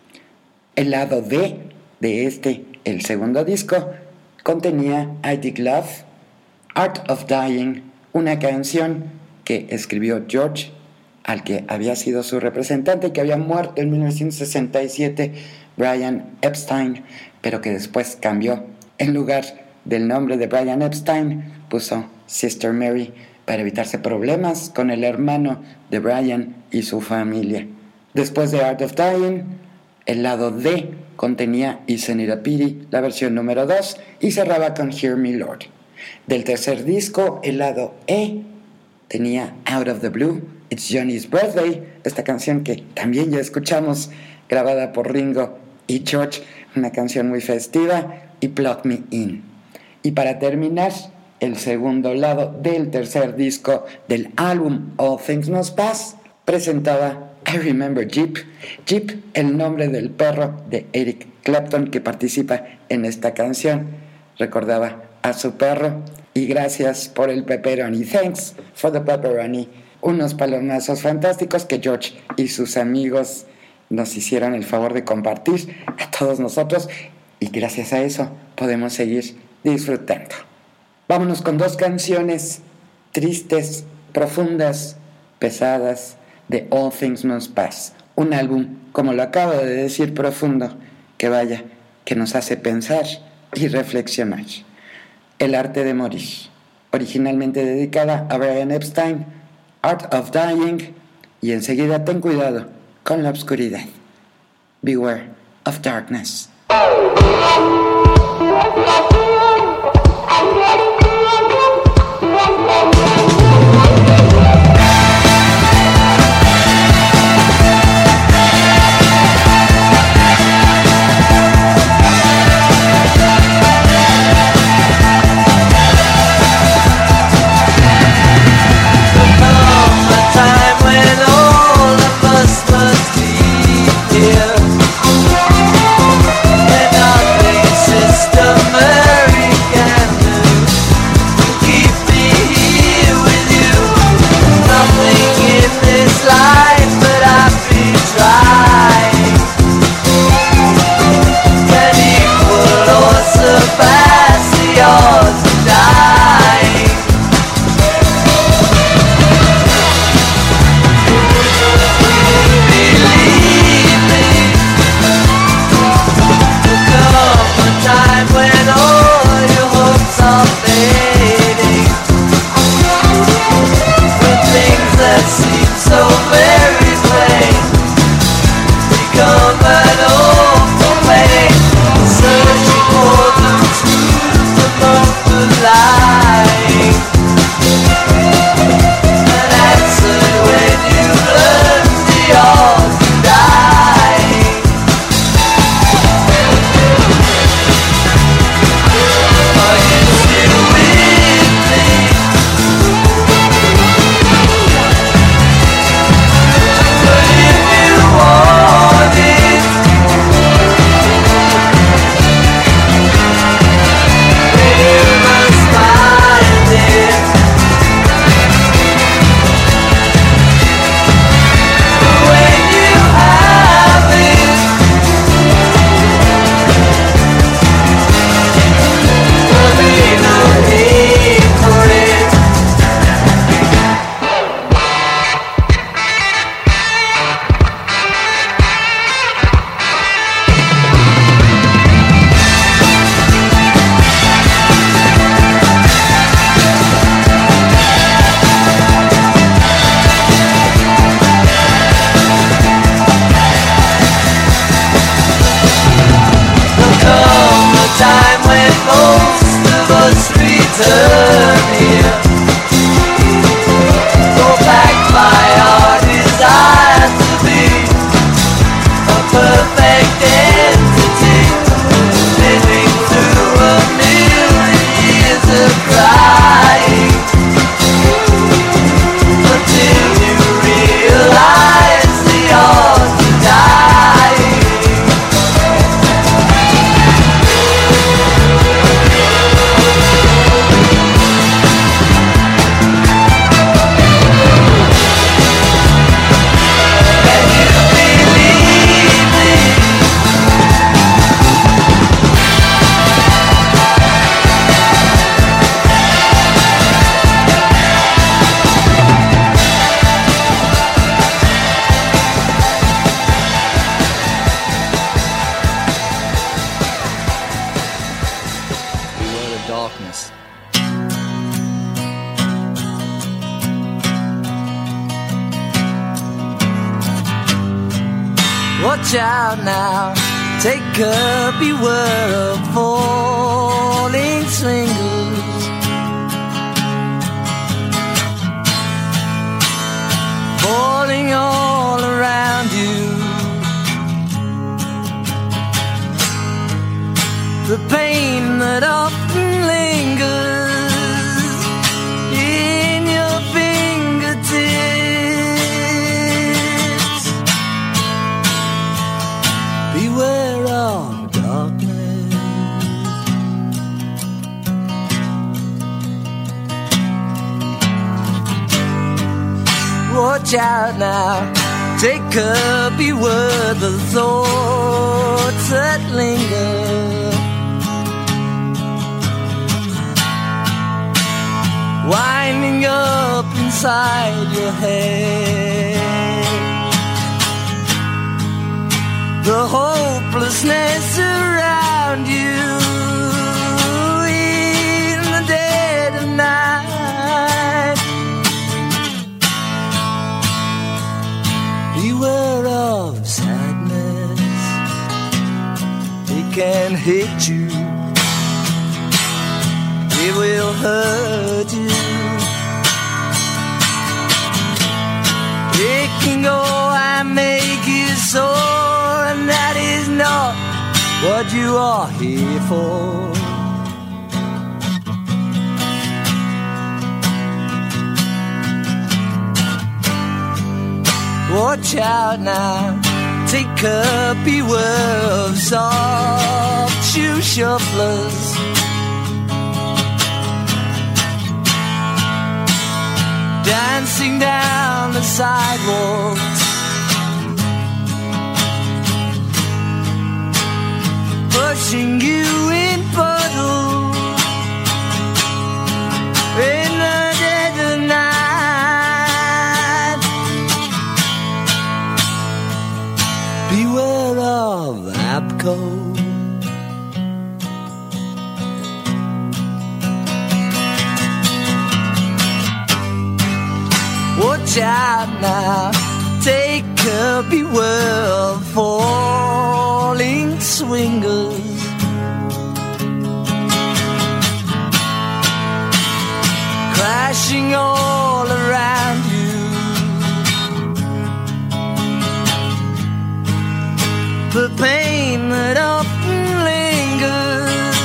El lado D de este, el segundo disco, contenía I Dig Love, Art of Dying, una canción que escribió George, al que había sido su representante y que había muerto en mil novecientos sesenta y siete, Brian Epstein, pero que después cambió. En lugar del nombre de Brian Epstein, puso Sister Mary para evitarse problemas con el hermano de Brian y su familia. Después de Art of Dying, el lado D contenía Isn't It a Pity, la versión número dos, y cerraba con Hear Me Lord. Del tercer disco, el lado E tenía Out of the Blue, It's Johnny's Birthday, esta canción que también ya escuchamos, grabada por Ringo y George, una canción muy festiva, y Plug Me In. Y para terminar, el segundo lado del tercer disco del álbum All Things Must Pass presentaba I Remember Jeep, Jeep, el nombre del perro de Eric Clapton que participa en esta canción, recordaba a su perro. Y gracias por el pepperoni, thanks for the pepperoni, unos palomazos fantásticos que George y sus amigos nos hicieron el favor de compartir a todos nosotros, y gracias a eso podemos seguir disfrutando. Vámonos con dos canciones tristes, profundas, pesadas, de All Things Must Pass, un álbum, como lo acabo de decir, profundo, que vaya, que nos hace pensar y reflexionar. El arte de morir, originalmente dedicada a Brian Epstein, Art of Dying, y enseguida ten cuidado con la oscuridad. Beware of Darkness. turn here. Go back, my heart desires to be a perfect entity, living through a million years of crying, until you realize the odds are dying. Watch out now, take up, beware of falling swingers. Falling all around you. The pain that often lingers in your fingertips. Beware of darkness. Watch out now, take up, beware the thoughts that linger. Winding up inside your head. The hopelessness around you in the dead of night. Beware of sadness, it can hit you, it will hurt you. It can go and make you sore, and that is not what you are here for. Watch out now, take up, beware of soft shoe shufflers. Dancing down the sidewalks, pushing you in puddles in the dead of night. Beware of Apco. Watch out now, take care, beware of falling swingers. Crashing all around you. The pain that often lingers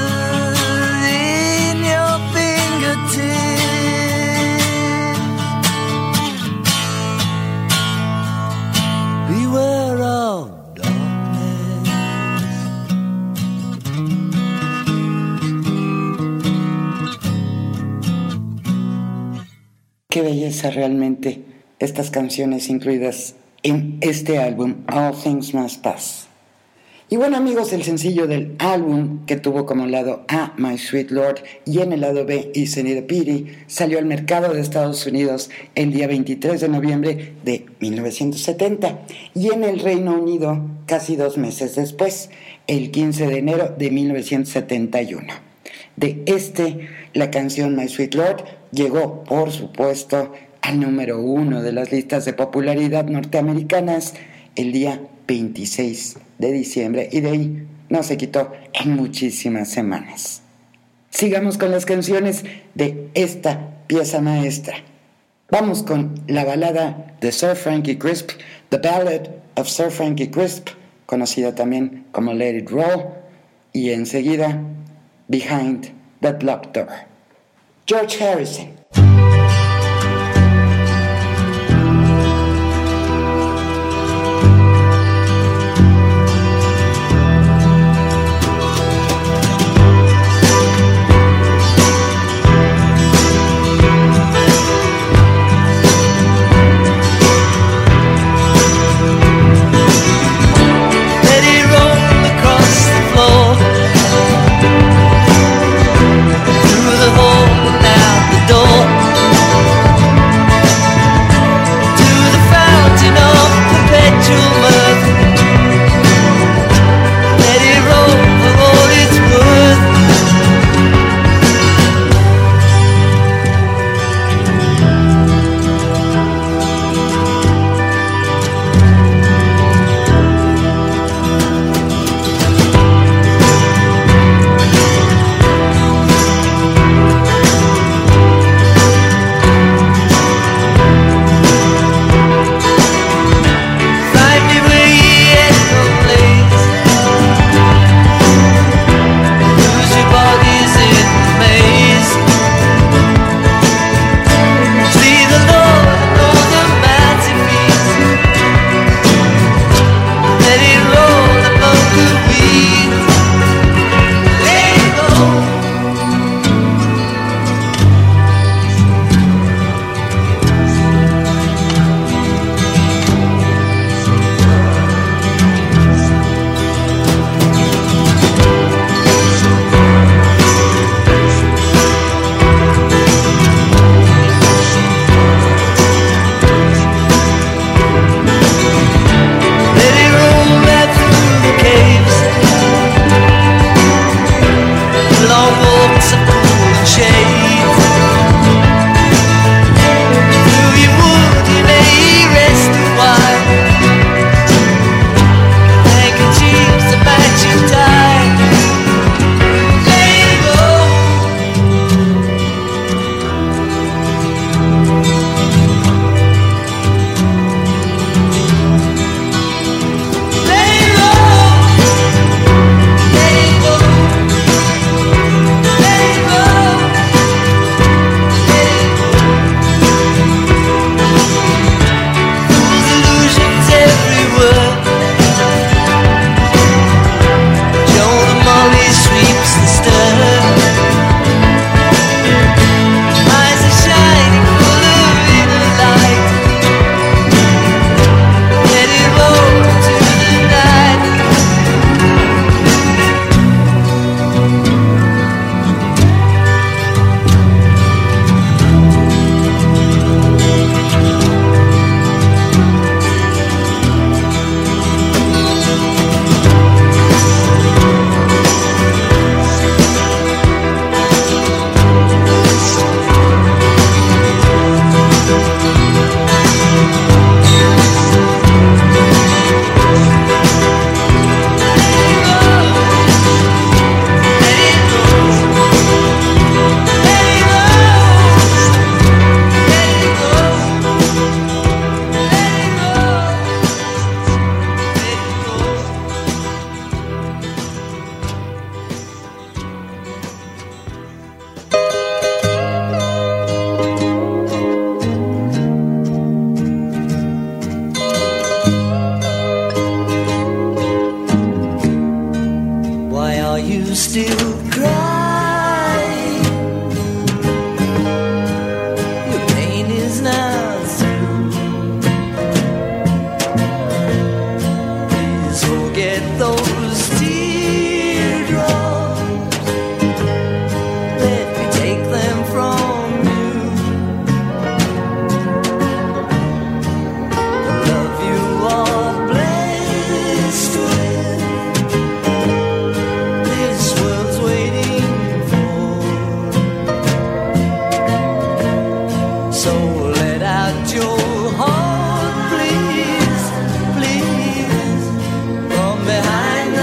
in your fingertips. Beware of darkness. Qué belleza realmente estas canciones incluidas en este álbum All Things Must Pass. Y bueno, amigos, el sencillo del álbum, que tuvo como lado A My Sweet Lord y en el lado B Isn't It a Pity, salió al mercado de Estados Unidos el día veintitrés de noviembre de mil novecientos setenta y en el Reino Unido casi dos meses después, el quince de enero de mil novecientos setenta y uno. De este, la canción My Sweet Lord llegó, por supuesto, al número uno de las listas de popularidad norteamericanas el día veintiséis de diciembre y de ahí no se quitó en muchísimas semanas. sigamos con las canciones de esta pieza maestra. Vamos con la balada de Sir Frankie Crisp, The Ballad of Sir Frankie Crisp, conocida también como Let It Roll, y enseguida Behind That Locked Door. George Harrison. Behind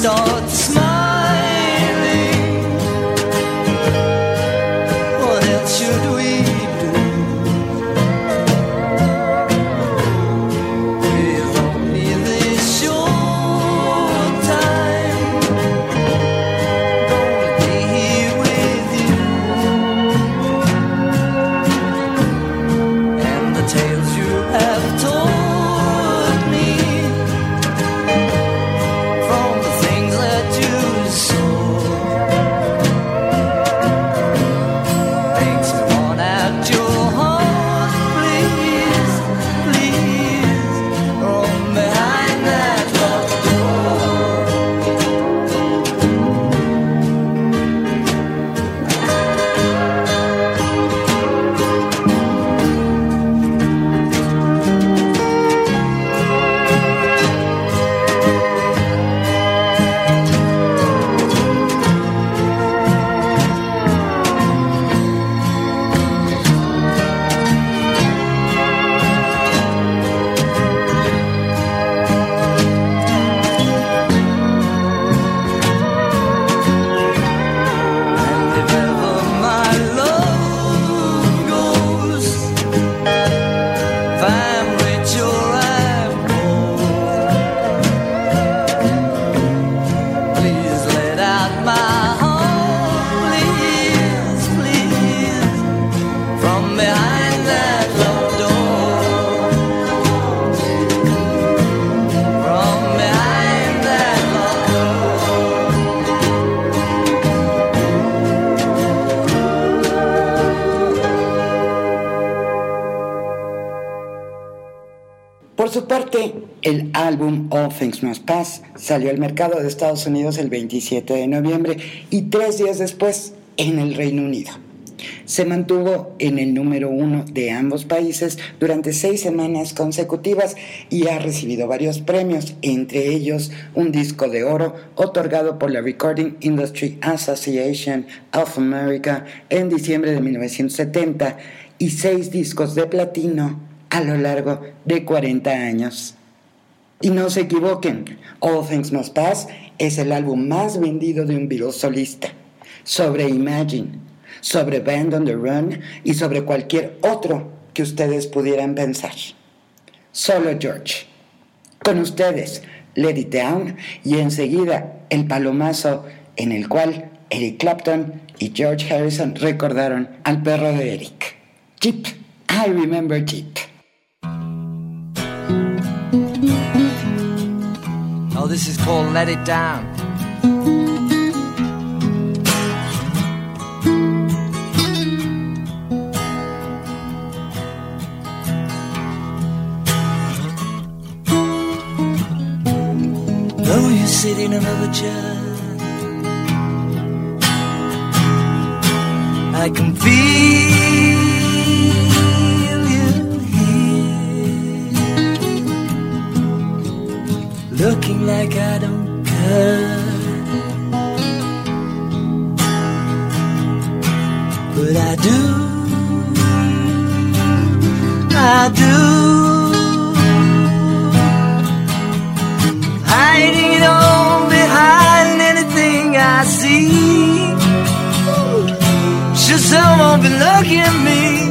start smiling. What else should we do? With only this short time, gonna be here with you. And the tales you have told me, from the things that you saw, makes me want out your heart. Please, please, from behind that locked door. And if ever my love goes, if I'm rich or I'm poor, please let out my heart, please, please, from behind that locked door, from behind that locked door. Por su parte, el álbum All Things Must Pass salió al mercado de Estados Unidos el veintisiete de noviembre y tres días después en el Reino Unido. Se mantuvo en el número uno de ambos países durante seis semanas consecutivas y ha recibido varios premios, entre ellos un disco de oro otorgado por la Recording Industry Association of America en diciembre de mil novecientos setenta y seis discos de platino a lo largo de cuarenta años. Y no se equivoquen, All Things Must Pass es el álbum más vendido de un Beatles solista, sobre Imagine, sobre Band on the Run y sobre cualquier otro que ustedes pudieran pensar. Solo George. Con ustedes, Let It Down, y enseguida el palomazo en el cual Eric Clapton y George Harrison recordaron al perro de Eric. Jeep, I remember Jeep. Oh, this is called Let It Down. Though you sit in another chair, I can feel you here, looking like I don't care. But I do, I do. Hiding it all behind anything I see. Should someone be looking at me?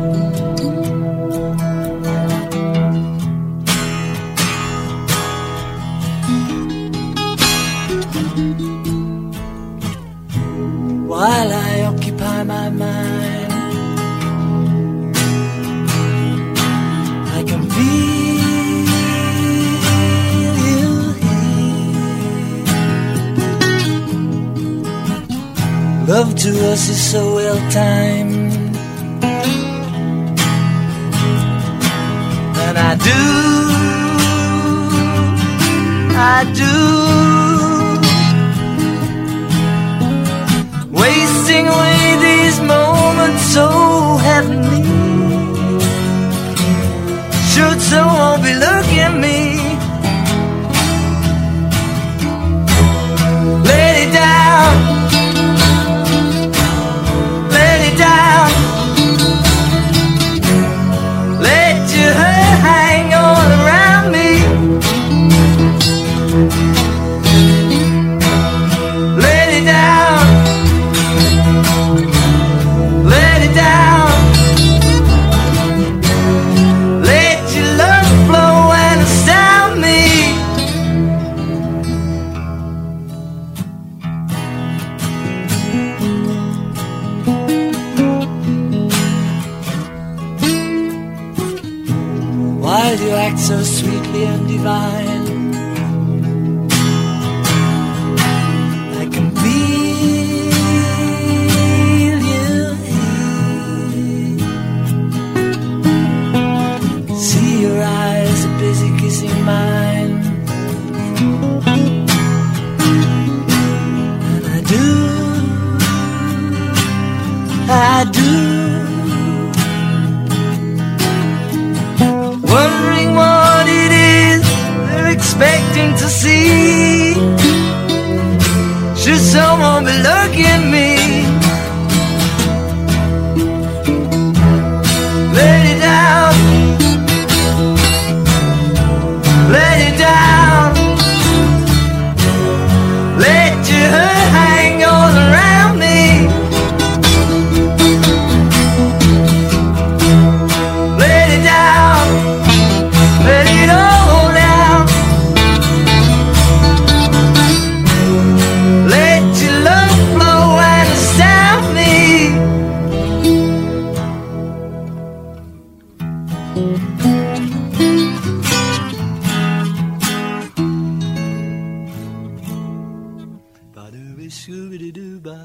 While I occupy my mind, I can feel you here. Love to us is so well timed, and I do, I do. Wasting away these moments so heavenly. Should someone be looking at me? Let it down, let it down. Let your hair hang all around me. so sweetly and divine. I can feel you here. See your eyes are busy kissing mine. And I do, I do. Wondering what it is they're expecting to see. Should someone be looking at me? Let it down, let it down. Let your hurt hang all around me. Let it down, let it all down. Let your love flow and astound me. Ba-do-be-shoo-be-doo-ba.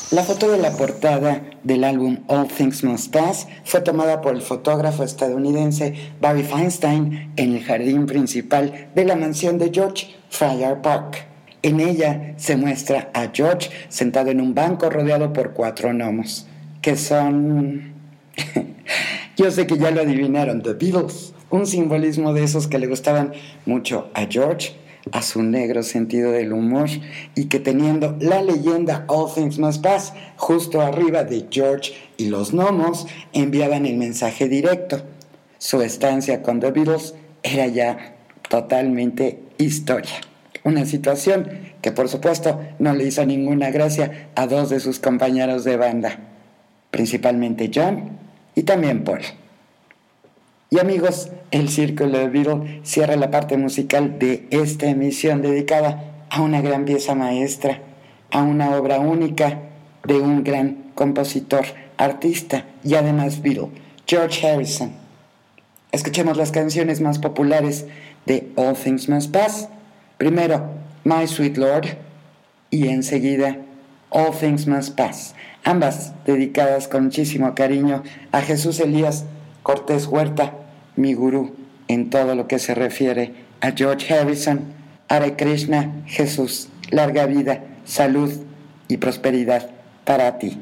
La foto de la portada del álbum All Things Must Pass fue tomada por el fotógrafo estadounidense Barry Feinstein en el jardín principal de la mansión de George, Friar Park. En ella se muestra a George sentado en un banco rodeado por cuatro gnomos, que son... Yo sé que ya lo adivinaron, The Beatles, un simbolismo de esos que le gustaban mucho a George, a su negro sentido del humor, y que teniendo la leyenda All Things Must Pass justo arriba de George y los gnomos, enviaban el mensaje directo. Su estancia con The Beatles era ya totalmente historia. Una situación que por supuesto no le hizo ninguna gracia a dos de sus compañeros de banda, principalmente John y también Paul. Y amigos, el Círculo de Beatles cierra la parte musical de esta emisión dedicada a una gran pieza maestra, a una obra única de un gran compositor, artista y además Beatle, George Harrison. Escuchemos las canciones más populares de All Things Must Pass. Primero, My Sweet Lord, y enseguida All Things Must Pass, ambas dedicadas con muchísimo cariño a Jesús Elías Cortés Huerta, mi gurú en todo lo que se refiere a George Harrison. Hare Krishna, Jesús, larga vida, salud y prosperidad para ti.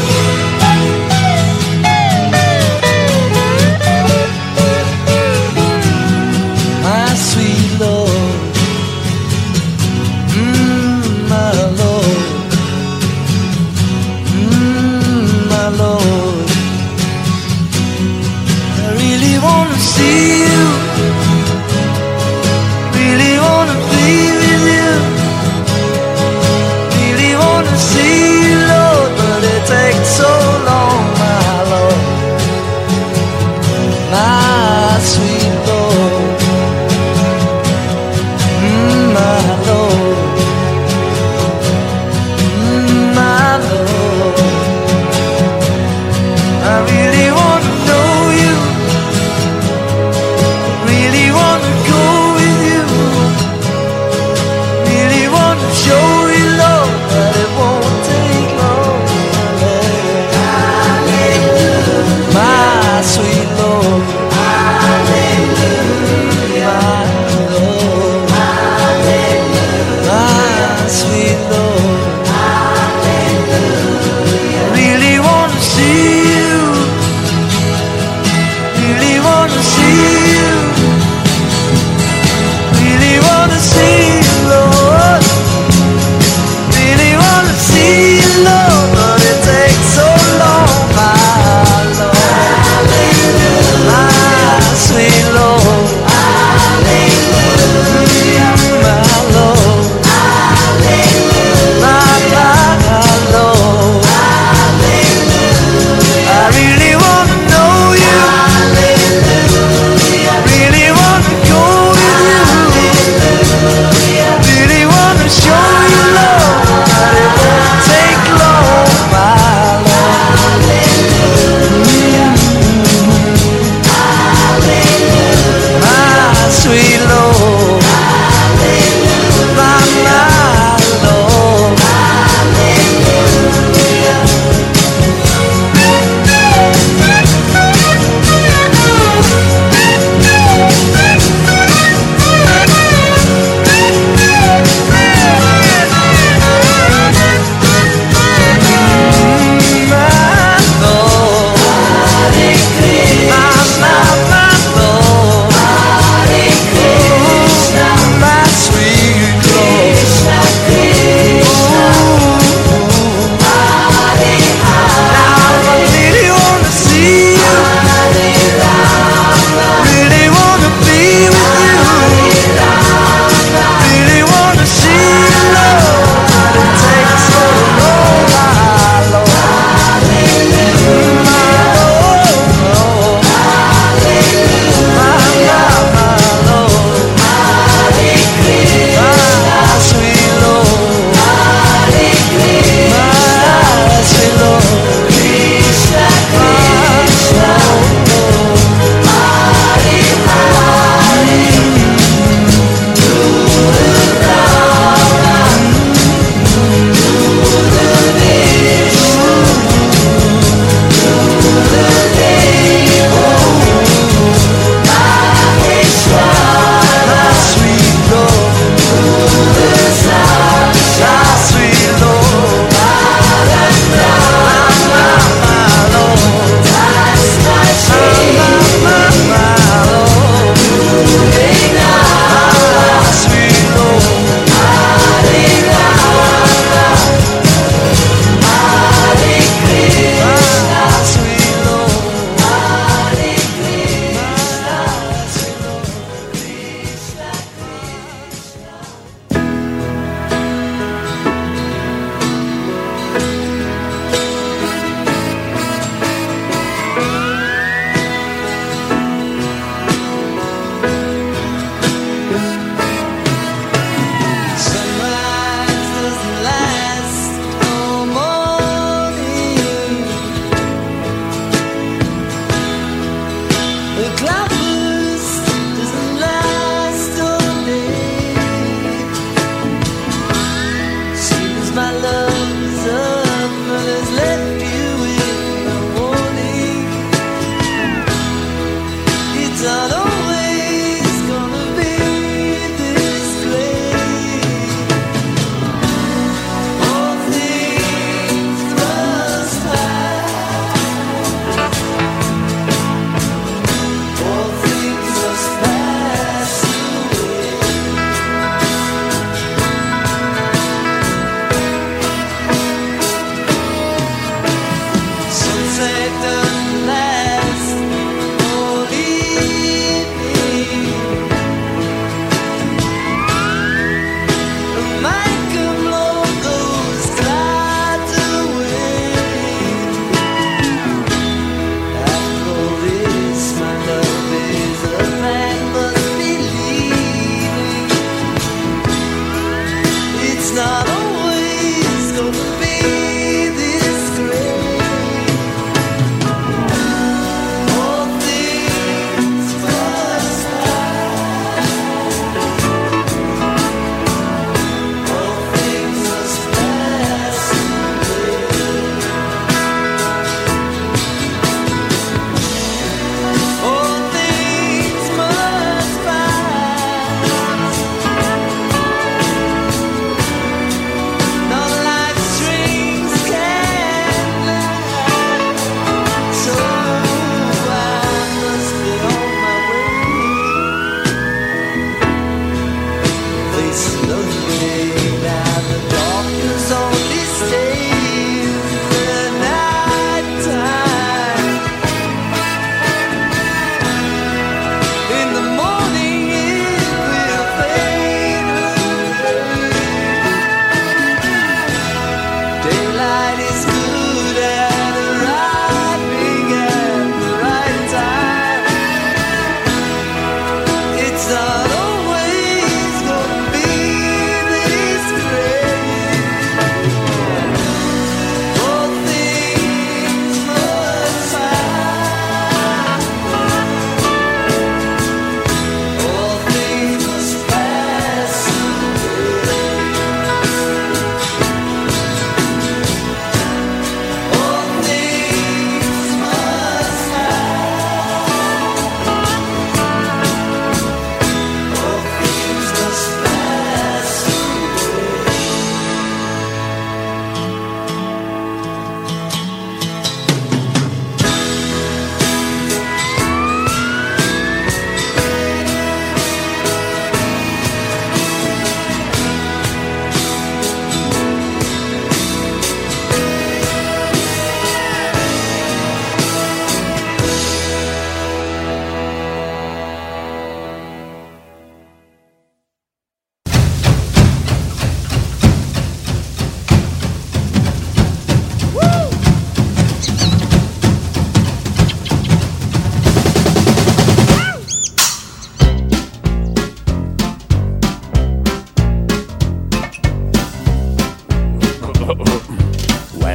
Thank you.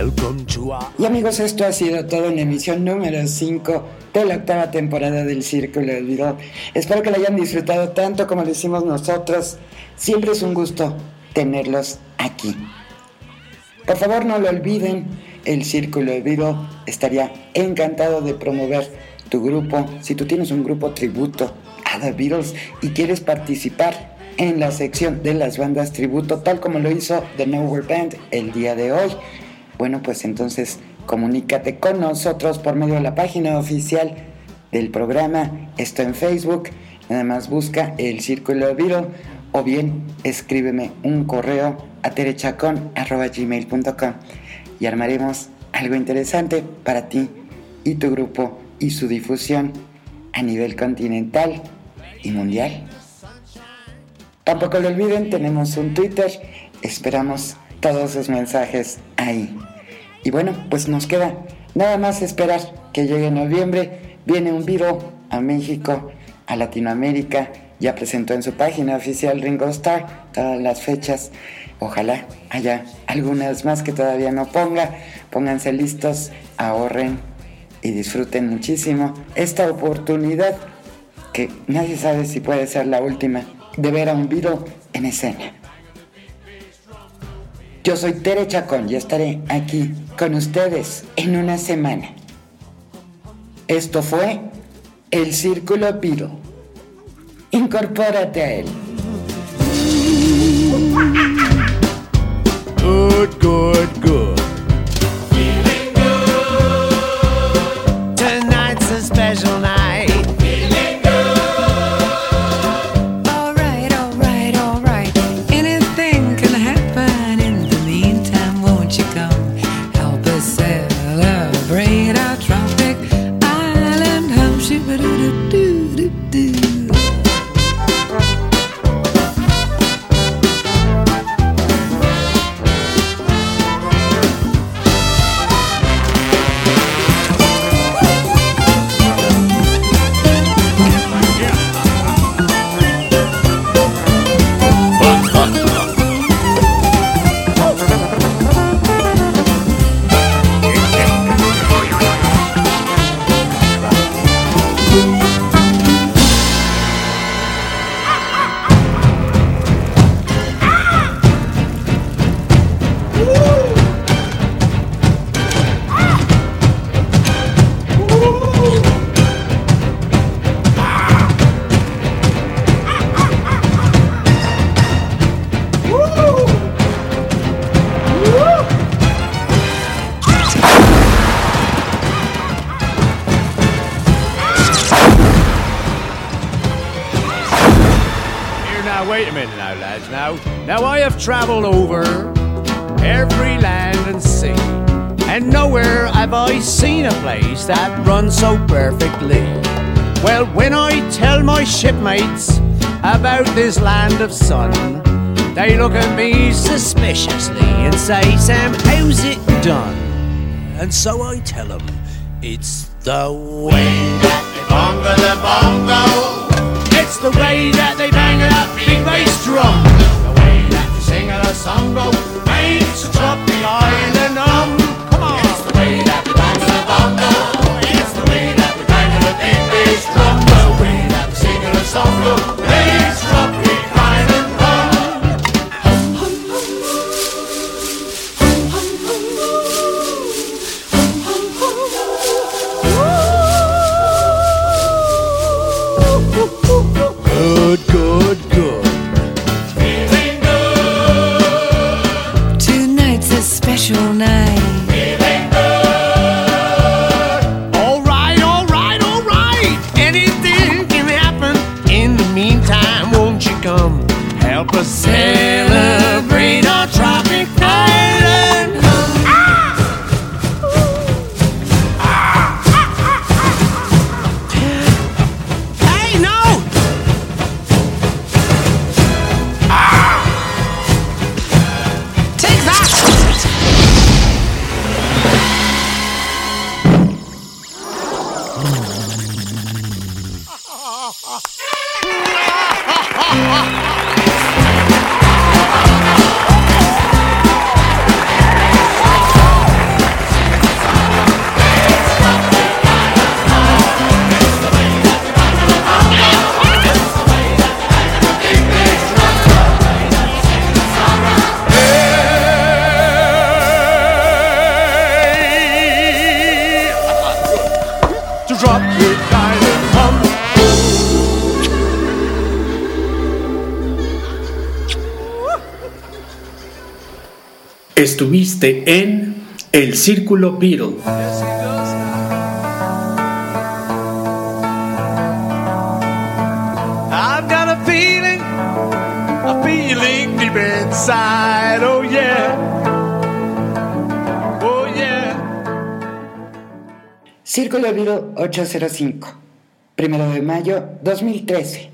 Welcome to our... Y amigos, esto ha sido todo en la emisión número cinco de la octava temporada del Círculo del Beatle. Espero que la hayan disfrutado tanto como lo hicimos nosotros. Siempre es un gusto tenerlos aquí. Por favor, no lo olviden, el Círculo del Beatle estaría encantado de promover tu grupo. Si tú tienes un grupo tributo a The Beatles y quieres participar en la sección de las bandas tributo, tal como lo hizo The Nowhere Band el día de hoy, bueno, pues entonces comunícate con nosotros por medio de la página oficial del programa. Esto en Facebook, nada más busca el Círculo de Beatle, o bien escríbeme un correo a terechacon arroba gmail punto com y armaremos algo interesante para ti y tu grupo y su difusión a nivel continental y mundial. Tampoco lo olviden, tenemos un Twitter, esperamos todos sus mensajes ahí. Y bueno, pues nos queda nada más esperar que llegue noviembre. Viene un Beatle a México, a Latinoamérica. Ya presentó en su página oficial Ringo Starr todas las fechas. Ojalá haya algunas más que todavía no ponga. Pónganse listos, ahorren y disfruten muchísimo esta oportunidad, que nadie sabe si puede ser la última, de ver a un Beatle en escena. Yo soy Tere Chacón y estaré aquí con ustedes en una semana. Esto fue el Círculo Beatle. Incorpórate a él. Good, good, good. Feeling good. Tonight's a special night. Feeling good. All right, all right, all right. Anything can happen. In the meantime, won't you come help us celebrate our tropic island home? Shoo-ba-doo-doo-doo-doo-doo. Wait a minute now, lads, now. Now I have travelled over every land and sea, and nowhere have I seen a place that runs so perfectly. Well, when I tell my shipmates about this land of sun, they look at me suspiciously and say, Sam, how's it done? And so I tell them, it's the way that they bongo the bongo. It's the way that they bang that big bass drum. The way that they sing a song go makes a tropic island hum. Come on. It's the way that we bang the bongo. It's the way that we bang the big bass drum. The way that we sing a song go makes tropic island hum. Hum hum hum hum hum hum hum. Good, good, good. Feeling good. Tonight's a special night. Feeling good. All right, all right, all right. Anything can happen. In the meantime, won't you come help us celebrate our tropic island home? Ah! Ah! Hey, no! Take that! Estuviste en El Círculo Beatle. I've got a feeling, a feeling deep inside, oh yeah, oh yeah. Círculo Beatle ochocientos cinco, primero de mayo dos mil trece.